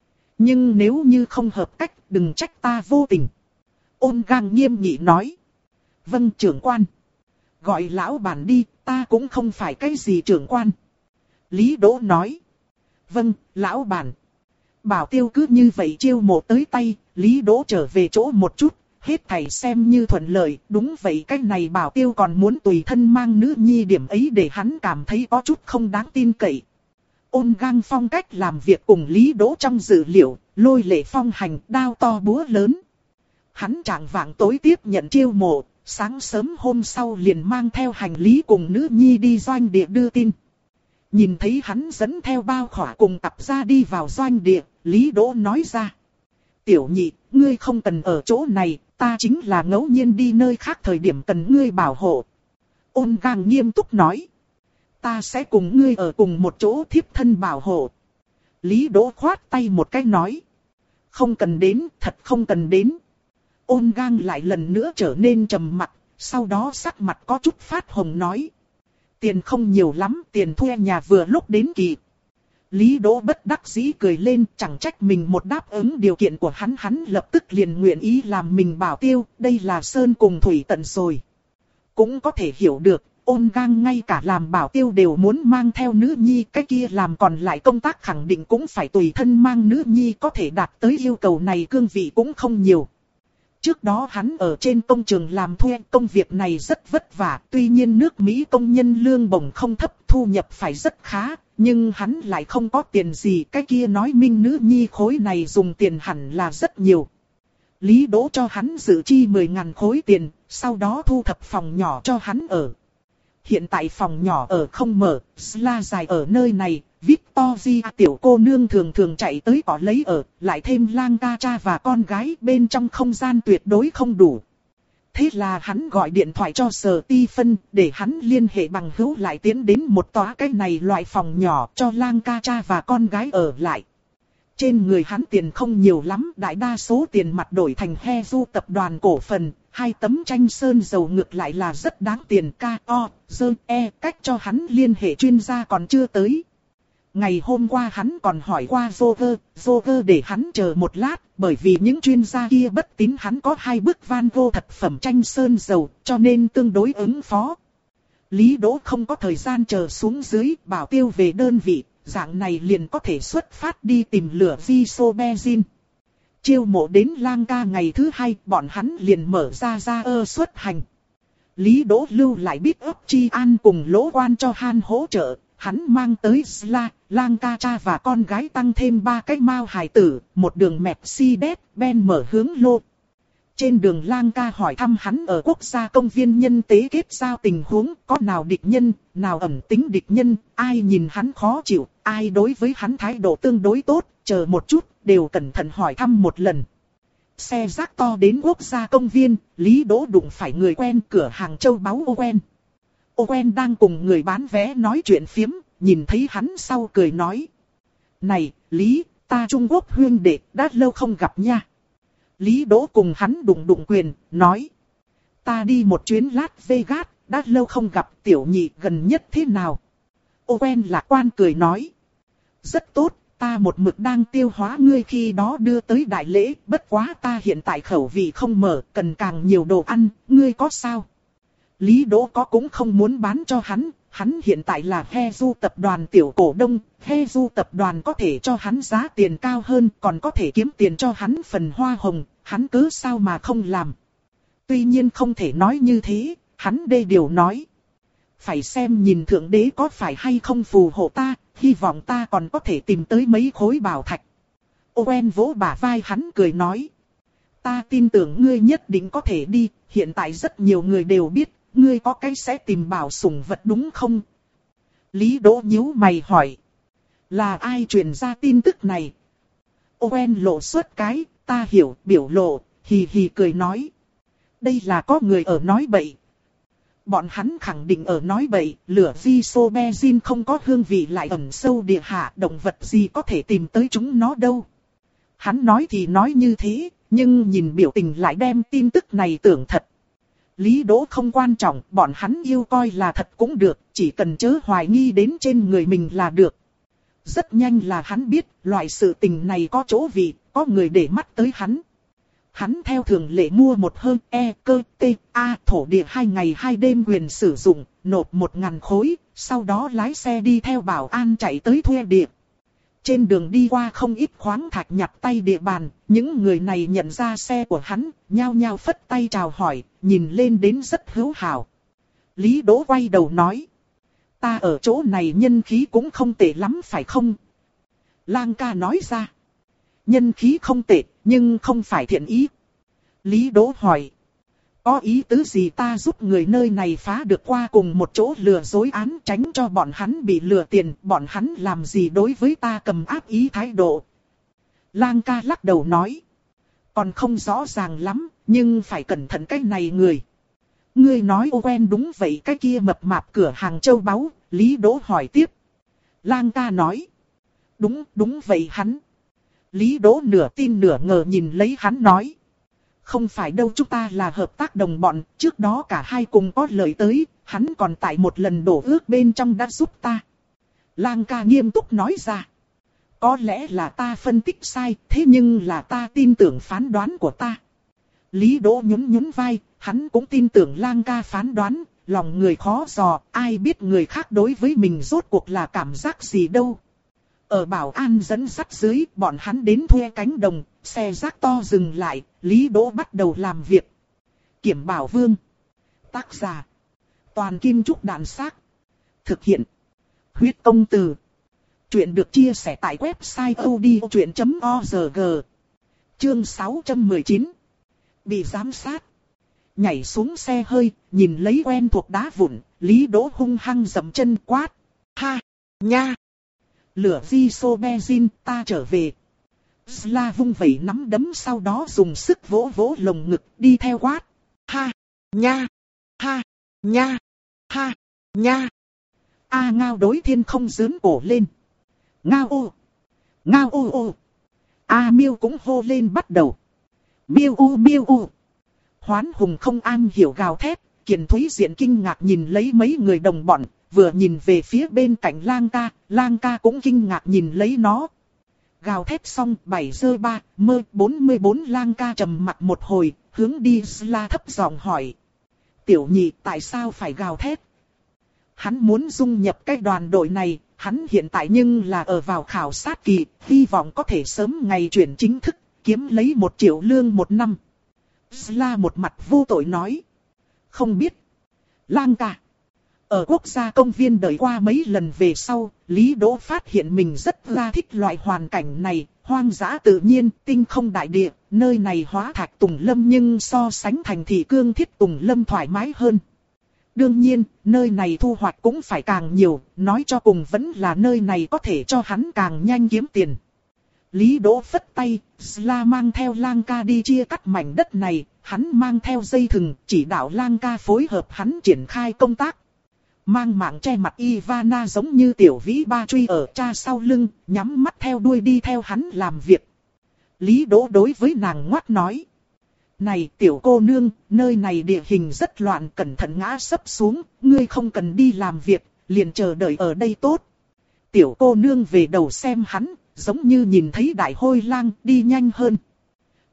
Nhưng nếu như không hợp cách, đừng trách ta vô tình. Ôn Gang nghiêm nghị nói. Vâng trưởng quan. Gọi lão bản đi, ta cũng không phải cái gì trưởng quan. Lý Đỗ nói. Vâng, lão bản. Bảo Tiêu cứ như vậy chiêu mộ tới tay, Lý Đỗ trở về chỗ một chút. Hết thảy xem như thuận lợi, đúng vậy cái này Bảo Tiêu còn muốn tùy thân mang nữ nhi, điểm ấy để hắn cảm thấy có chút không đáng tin cậy. Ôn Gang phong cách làm việc cùng Lý Đỗ trong dự liệu, lôi lệ phong hành, đao to búa lớn. Hắn trạng vạng tối tiếp nhận chiêu mộ, sáng sớm hôm sau liền mang theo hành lý cùng nữ nhi đi doanh địa đưa tin. Nhìn thấy hắn dẫn theo bao khỏa cùng cặp ra đi vào doanh địa, Lý Đỗ nói ra. Tiểu nhị, ngươi không cần ở chỗ này, ta chính là ngẫu nhiên đi nơi khác thời điểm cần ngươi bảo hộ. Ôn Gang nghiêm túc nói. Ta sẽ cùng ngươi ở cùng một chỗ thiếp thân bảo hộ. Lý Đỗ khoát tay một cái nói. Không cần đến, thật không cần đến. Ôn Gang lại lần nữa trở nên trầm mặc, sau đó sắc mặt có chút phát hồng nói. Tiền không nhiều lắm, tiền thuê nhà vừa lúc đến kỳ. Lý Đỗ bất đắc dĩ cười lên, chẳng trách mình một đáp ứng điều kiện của hắn, hắn lập tức liền nguyện ý làm mình Bảo Tiêu, đây là sơn cùng thủy tận rồi. Cũng có thể hiểu được, Ôn Gang ngay cả làm Bảo Tiêu đều muốn mang theo nữ nhi, cái kia làm còn lại công tác khẳng định cũng phải tùy thân mang nữ nhi, có thể đạt tới yêu cầu này cương vị cũng không nhiều. Trước đó hắn ở trên công trường làm thuê, công việc này rất vất vả, tuy nhiên nước Mỹ công nhân lương bổng không thấp, thu nhập phải rất khá, nhưng hắn lại không có tiền gì, cái kia nói minh nữ nhi khối này dùng tiền hẳn là rất nhiều. Lý Đỗ cho hắn dự chi mười ngàn khối tiền, sau đó thu thập phòng nhỏ cho hắn ở. Hiện tại phòng nhỏ ở không mở, Sla dài ở nơi này, Victoria tiểu cô nương thường thường chạy tới có lấy ở, lại thêm lang ca cha và con gái, bên trong không gian tuyệt đối không đủ. Thế là hắn gọi điện thoại cho Sở Ti Phân, để hắn liên hệ bằng hữu lại tiến đến một tòa cái này loại phòng nhỏ cho lang ca cha và con gái ở lại. Trên người hắn tiền không nhiều lắm, đại đa số tiền mặt đổi thành he du tập đoàn cổ phần, hai tấm tranh sơn dầu ngược lại là rất đáng tiền. K O, dơ e, cách cho hắn liên hệ chuyên gia còn chưa tới. Ngày hôm qua hắn còn hỏi qua Joker, Joker để hắn chờ một lát, bởi vì những chuyên gia kia bất tín hắn có hai bức Van Gogh thật phẩm tranh sơn dầu, cho nên tương đối ứng phó. Lý Đỗ không có thời gian chờ xuống dưới, Bảo Tiêu về đơn vị, dạng này liền có thể xuất phát đi tìm lửa Visobenzin. Chiêu mộ đến lang ca ngày thứ hai, bọn hắn liền mở ra ra ơ xuất hành. Lý Đỗ lưu lại biết ấp Chi An cùng Lỗ Quan cho Han hỗ trợ. Hắn mang tới Sla, lang ca cha và con gái tăng thêm ba cái mao hài tử, một đường Mercedes-Benz mở hướng lô. Trên đường lang ca hỏi thăm hắn ở quốc gia công viên nhân tế kết giao tình huống, có nào địch nhân, nào ẩn tính địch nhân, ai nhìn hắn khó chịu, ai đối với hắn thái độ tương đối tốt, chờ một chút, đều cẩn thận hỏi thăm một lần. Xe rác to đến quốc gia công viên, Lý Đỗ đụng phải người quen cửa hàng châu báu Owen. Owen đang cùng người bán vé nói chuyện phiếm, nhìn thấy hắn sau cười nói. Này, Lý, ta Trung Quốc huynh đệ, đã lâu không gặp nha. Lý Đỗ cùng hắn đụng đụng quyền, nói. Ta đi một chuyến Las Vegas, đã lâu không gặp, tiểu nhị gần nhất thế nào? Owen lạc quan cười nói. Rất tốt, ta một mực đang tiêu hóa ngươi khi đó đưa tới đại lễ, bất quá ta hiện tại khẩu vị không mở, cần càng nhiều đồ ăn, ngươi có sao? Lý Đỗ có cũng không muốn bán cho hắn, hắn hiện tại là Heju tập đoàn tiểu cổ đông, Heju tập đoàn có thể cho hắn giá tiền cao hơn, còn có thể kiếm tiền cho hắn phần hoa hồng, hắn cứ sao mà không làm. Tuy nhiên không thể nói như thế, hắn đê điều nói. Phải xem nhìn thượng đế có phải hay không phù hộ ta, hy vọng ta còn có thể tìm tới mấy khối bảo thạch. Owen vỗ bả vai hắn cười nói. Ta tin tưởng ngươi nhất định có thể đi, hiện tại rất nhiều người đều biết, ngươi có cái sẽ tìm bảo sủng vật đúng không? Lý Đỗ nhíu mày hỏi. Là ai truyền ra tin tức này? Owen lộ suốt cái, ta hiểu, biểu lộ, hì hì cười nói. Đây là có người ở nói bậy. Bọn hắn khẳng định ở nói bậy, lửa vi sô benzin không có hương vị lại ẩn sâu địa hạ, động vật gì có thể tìm tới chúng nó đâu. Hắn nói thì nói như thế, nhưng nhìn biểu tình lại đem tin tức này tưởng thật. Lý Đỗ không quan trọng, bọn hắn yêu coi là thật cũng được, chỉ cần chớ hoài nghi đến trên người mình là được. Rất nhanh là hắn biết, loại sự tình này có chỗ vị, có người để mắt tới hắn. Hắn theo thường lệ mua một hơn E, cơ, T, A thổ địa hai ngày hai đêm quyền sử dụng, nộp một ngàn khối, sau đó lái xe đi theo bảo an chạy tới thuê địa. Trên đường đi qua không ít khoáng thạch nhặt tay địa bàn, những người này nhận ra xe của hắn, nhao nhao phất tay chào hỏi, nhìn lên đến rất hữu hảo. Lý Đỗ quay đầu nói. Ta ở chỗ này nhân khí cũng không tệ lắm phải không? Lang ca nói ra. Nhân khí không tệ, nhưng không phải thiện ý. Lý Đỗ hỏi. Có ý tứ gì ta giúp người nơi này phá được qua cùng một chỗ lừa dối án tránh cho bọn hắn bị lừa tiền, bọn hắn làm gì đối với ta cầm áp ý thái độ. Lang ca lắc đầu nói. Còn không rõ ràng lắm, nhưng phải cẩn thận cái này người. Ngươi nói ô quen đúng vậy cái kia mập mạp cửa hàng châu báu, Lý Đỗ hỏi tiếp. Lang ca nói. Đúng, đúng vậy hắn. Lý Đỗ nửa tin nửa ngờ nhìn lấy hắn nói. Không phải đâu chúng ta là hợp tác đồng bọn, trước đó cả hai cùng có lợi tới, hắn còn tại một lần đổ ước bên trong đã giúp ta. Lang ca nghiêm túc nói ra. Có lẽ là ta phân tích sai, thế nhưng là ta tin tưởng phán đoán của ta. Lý Đỗ nhún nhún vai, hắn cũng tin tưởng Lang ca phán đoán, lòng người khó dò, ai biết người khác đối với mình rốt cuộc là cảm giác gì đâu. Ở bảo an dẫn dắt dưới, bọn hắn đến thuê cánh đồng, xe rác to dừng lại, Lý Đỗ bắt đầu làm việc. Kiểm Bảo Vương. Tác giả. Toàn Kim Trúc Đạn Xác. Thực hiện. Huyết Công Từ. Chuyện được chia sẻ tại website odchuyện chấm org. Chương sáu trăm mười chín. Bị giám sát. Nhảy xuống xe hơi, nhìn lấy quen thuộc đá vụn, Lý Đỗ hung hăng dậm chân quát. Ha! Nha! Lửa vi sô benzin, ta trở về. Sla vung vẩy nắm đấm sau đó dùng sức vỗ vỗ lồng ngực, đi theo quát. Ha! Nha! Ha! Nha! Ha! Nha! A ngao đối thiên không giớn cổ lên. Ngao ô! Ngao ô ô! A miêu cũng hô lên bắt đầu. Miêu u miêu u! Hoán hùng không an hiểu gào thét, Kiền Thúy Diện kinh ngạc nhìn lấy mấy người đồng bọn, vừa nhìn về phía bên cạnh Lang ca, Lang ca cũng kinh ngạc nhìn lấy nó. Gào thét xong, bảy giờ ba, mơ bốn mươi bốn Lang ca trầm mặt một hồi, hướng đi Sla thấp giọng hỏi. Tiểu nhị tại sao phải gào thét? Hắn muốn dung nhập cái đoàn đội này, hắn hiện tại nhưng là ở vào khảo sát kỳ, hy vọng có thể sớm ngày chuyển chính thức, kiếm lấy một triệu lương một năm. Sla một mặt vô tội nói. Không biết. Lang ca. Ở quốc gia công viên đợi qua mấy lần về sau, Lý Đỗ phát hiện mình rất là thích loại hoàn cảnh này, hoang dã tự nhiên, tinh không đại địa, nơi này hóa thạch tùng lâm nhưng so sánh thành thị cương thiết tùng lâm thoải mái hơn. Đương nhiên, nơi này thu hoạch cũng phải càng nhiều, nói cho cùng vẫn là nơi này có thể cho hắn càng nhanh kiếm tiền. Lý Đỗ phất tay, Sla mang theo Lang ca đi chia cắt mảnh đất này, hắn mang theo dây thừng, chỉ đạo Lang ca phối hợp hắn triển khai công tác. Mang mạng che mặt Ivana giống như tiểu vĩ ba truy ở cha sau lưng, nhắm mắt theo đuôi đi theo hắn làm việc. Lý Đỗ đối với nàng ngoắt nói. Này tiểu cô nương, nơi này địa hình rất loạn, cẩn thận ngã sấp xuống, ngươi không cần đi làm việc, liền chờ đợi ở đây tốt. Tiểu cô nương về đầu xem hắn, giống như nhìn thấy đại hôi lang, đi nhanh hơn.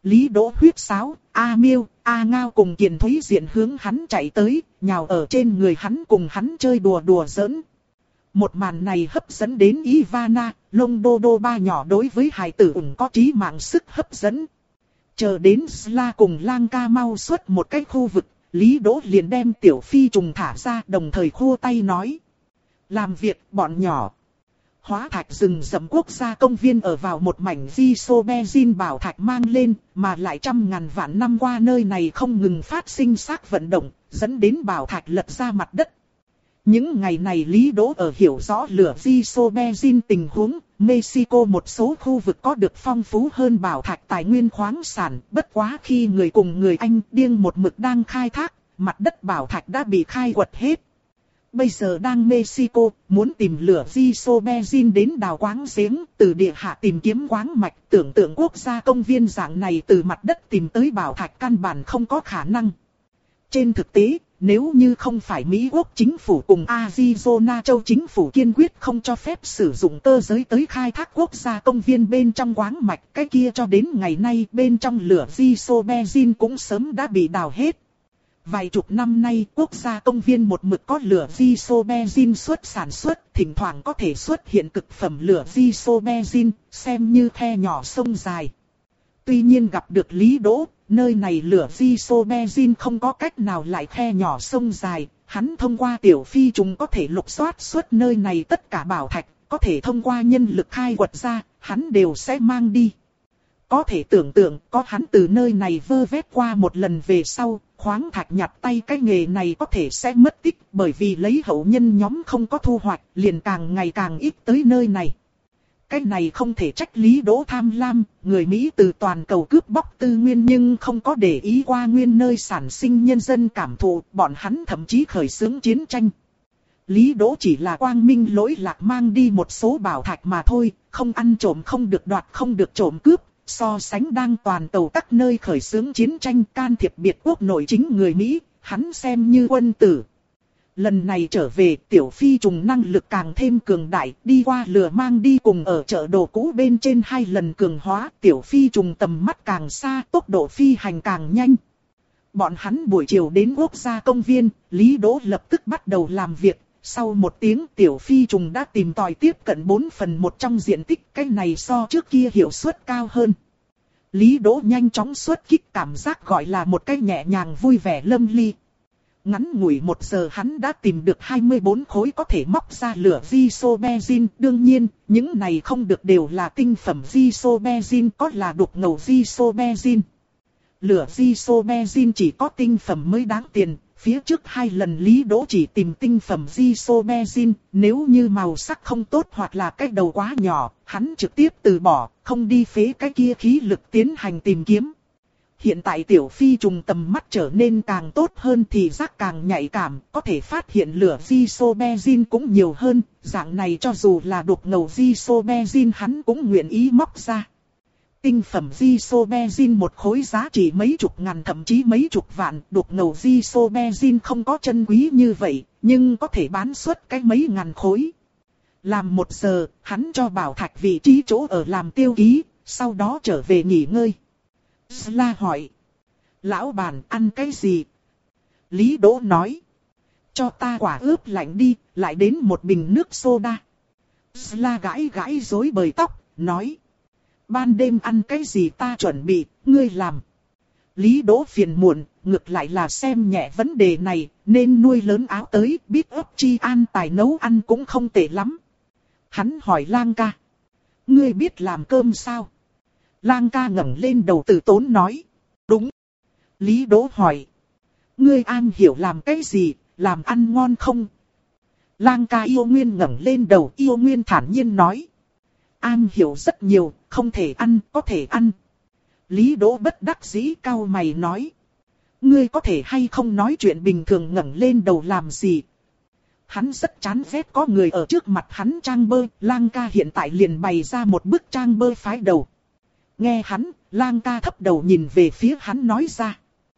Lý Đỗ huyết sáo, A Miêu, A Ngao cùng Kiền Thúy Diện hướng hắn chạy tới, nhào ở trên người hắn cùng hắn chơi đùa đùa giỡn. Một màn này hấp dẫn đến Ivana, Long Đô Đô ba nhỏ đối với hài tử ủng có trí mạng sức hấp dẫn. Chờ đến Sla cùng Lang Ca mau xuất một cái khu vực, Lý Đỗ liền đem Tiểu Phi trùng thả ra, đồng thời khua tay nói. Làm việc bọn nhỏ. Hóa thạch rừng rậm quốc gia công viên ở vào một mảnh Isobenzin bảo thạch mang lên, mà lại trăm ngàn vạn năm qua nơi này không ngừng phát sinh xác vận động, dẫn đến bảo thạch lật ra mặt đất. Những ngày này Lý Đỗ ở hiểu rõ lửa Isobenzin tình huống, Mexico một số khu vực có được phong phú hơn bảo thạch tài nguyên khoáng sản, bất quá khi người cùng người Anh điên một mực đang khai thác, mặt đất bảo thạch đã bị khai quật hết. Bây giờ đang Mexico, muốn tìm lửa Isobenzin đến đào quáng giếng, từ địa hạ tìm kiếm quáng mạch, tưởng tượng quốc gia công viên dạng này từ mặt đất tìm tới bảo thạch căn bản không có khả năng. Trên thực tế, nếu như không phải Mỹ Quốc chính phủ cùng Arizona châu chính phủ kiên quyết không cho phép sử dụng cơ giới tới khai thác quốc gia công viên bên trong quáng mạch, cái kia cho đến ngày nay bên trong lửa Isobenzin cũng sớm đã bị đào hết. Vài chục năm nay quốc gia công viên một mực có lửa Isobenzin xuất sản xuất, thỉnh thoảng có thể xuất hiện cực phẩm lửa Isobenzin, xem như khe nhỏ sông dài. Tuy nhiên gặp được Lý Đỗ, nơi này lửa Isobenzin không có cách nào lại khe nhỏ sông dài, hắn thông qua Tiểu Phi trùng có thể lục soát suốt nơi này tất cả bảo thạch, có thể thông qua nhân lực khai quật ra, hắn đều sẽ mang đi. Có thể tưởng tượng, có hắn từ nơi này vơ vét qua một lần về sau, khoáng thạch nhặt tay cái nghề này có thể sẽ mất tích, bởi vì lấy hậu nhân nhóm không có thu hoạch, liền càng ngày càng ít tới nơi này. Cái này không thể trách Lý Đỗ tham lam, người Mỹ từ toàn cầu cướp bóc tư nguyên nhưng không có để ý qua nguyên nơi sản sinh nhân dân cảm thụ, bọn hắn thậm chí khởi xướng chiến tranh. Lý Đỗ chỉ là quang minh lỗi lạc mang đi một số bảo thạch mà thôi, không ăn trộm không được đoạt không được trộm cướp. So sánh đang toàn cầu các nơi khởi xướng chiến tranh can thiệp biệt quốc nội chính người Mỹ, hắn xem như quân tử. Lần này trở về Tiểu Phi trùng năng lực càng thêm cường đại, đi qua lửa mang đi cùng ở chợ đồ cũ bên trên hai lần cường hóa, Tiểu Phi trùng tầm mắt càng xa, tốc độ phi hành càng nhanh. Bọn hắn buổi chiều đến quốc gia công viên, Lý Đỗ lập tức bắt đầu làm việc. Sau một tiếng Tiểu Phi trùng đã tìm tòi tiếp cận bốn phần một trong diện tích, cái này so trước kia hiệu suất cao hơn. Lý Đỗ nhanh chóng xuất kích, cảm giác gọi là một cái nhẹ nhàng vui vẻ lâm ly. Ngắn ngủi một giờ hắn đã tìm được hai mươi bốn khối có thể móc ra lửa Isobenzin, đương nhiên, những này không được đều là tinh phẩm Isobenzin, có là đục ngầu Isobenzin. Lửa Isobenzin chỉ có tinh phẩm mới đáng tiền. Phía trước hai lần Lý Đỗ chỉ tìm tinh phẩm Isobenzin, nếu như màu sắc không tốt hoặc là cái đầu quá nhỏ, hắn trực tiếp từ bỏ, không đi phế cái kia khí lực tiến hành tìm kiếm. Hiện tại Tiểu Phi trùng tầm mắt trở nên càng tốt hơn thì giác càng nhạy cảm, có thể phát hiện lửa Isobenzin cũng nhiều hơn, dạng này cho dù là đục ngầu Isobenzin hắn cũng nguyện ý móc ra. Tinh phẩm Isobenzin một khối giá trị mấy chục ngàn thậm chí mấy chục vạn, đục ngầu Isobenzin không có chân quý như vậy, nhưng có thể bán suất cái mấy ngàn khối. Làm một giờ, hắn cho bảo thạch vị trí chỗ ở làm tiêu ký, sau đó trở về nghỉ ngơi. Sla hỏi. Lão bản ăn cái gì? Lý Đỗ nói. Cho ta quả ướp lạnh đi, lại đến một bình nước soda. Sla gãi gãi rối bời tóc, nói. Ban đêm ăn cái gì ta chuẩn bị, ngươi làm. Lý Đỗ phiền muộn, ngược lại là xem nhẹ vấn đề này, nên nuôi lớn áo tới, biết ấp chi an tài nấu ăn cũng không tệ lắm. Hắn hỏi Lang Ca. Ngươi biết làm cơm sao? Lang Ca ngẩng lên đầu từ tốn nói. Đúng. Lý Đỗ hỏi. Ngươi am hiểu làm cái gì, làm ăn ngon không? Lang Ca yêu nguyên ngẩng lên đầu, yêu nguyên thản nhiên nói. Am hiểu rất nhiều, không thể ăn, có thể ăn. Lý Đỗ bất đắc dĩ cau mày nói. Ngươi có thể hay không nói chuyện bình thường ngẩng lên đầu làm gì? Hắn rất chán ghét có người ở trước mặt hắn trang bơ, Lang Ca hiện tại liền bày ra một bức trang bơ phái đầu. Nghe hắn, Lang Ca thấp đầu nhìn về phía hắn nói ra.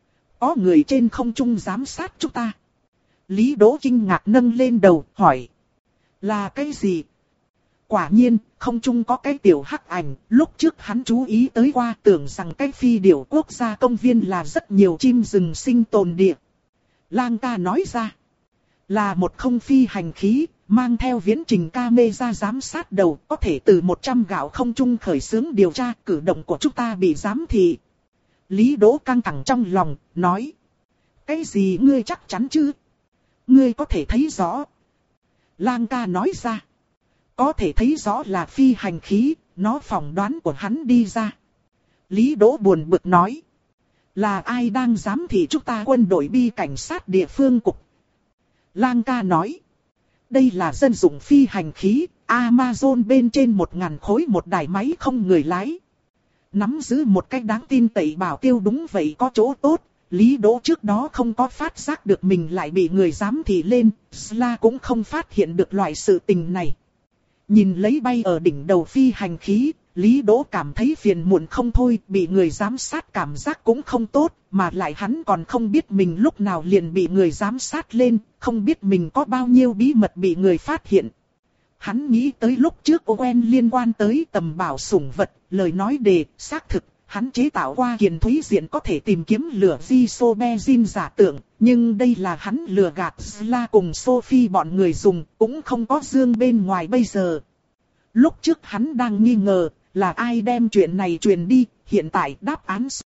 Có người trên không trung giám sát chúng ta. Lý Đỗ kinh ngạc nâng lên đầu, hỏi. Là cái gì? Quả nhiên, không chung có cái tiểu hắc ảnh, lúc trước hắn chú ý tới qua tưởng rằng cái phi điểu quốc gia công viên là rất nhiều chim rừng sinh tồn địa. Lang ca nói ra, là một không phi hành khí, mang theo viễn trình camera giám sát đầu, có thể từ một trăm gạo không trung khởi xướng điều tra cử động của chúng ta bị giám thị. Lý Đỗ căng thẳng trong lòng, nói, cái gì ngươi chắc chắn chứ? Ngươi có thể thấy rõ. Lang ca nói ra, có thể thấy rõ là phi hành khí, nó phỏng đoán của hắn đi ra. Lý Đỗ buồn bực nói, là ai đang giám thị chúng ta? Quân đội bi cảnh sát địa phương cục. Lang ca nói, đây là dân dụng phi hành khí, Amazon bên trên một ngàn khối một đài máy không người lái. Nắm giữ một cách đáng tin cậy bảo tiêu đúng vậy có chỗ tốt. Lý Đỗ trước đó không có phát giác được mình lại bị người giám thị lên, Sla cũng không phát hiện được loại sự tình này. Nhìn lấy bay ở đỉnh đầu phi hành khí, Lý Đỗ cảm thấy phiền muộn không thôi, bị người giám sát cảm giác cũng không tốt, mà lại hắn còn không biết mình lúc nào liền bị người giám sát lên, không biết mình có bao nhiêu bí mật bị người phát hiện. Hắn nghĩ tới lúc trước Owen liên quan tới tầm bảo sủng vật, lời nói đề, xác thực, hắn chế tạo qua kiền thúy diện có thể tìm kiếm lửa Isobenzin giả tưởng, nhưng đây là hắn lừa gạt Sla cùng Sophie bọn người dùng, cũng không có dương bên ngoài bây giờ. Lúc trước hắn đang nghi ngờ, là ai đem chuyện này truyền đi, hiện tại đáp án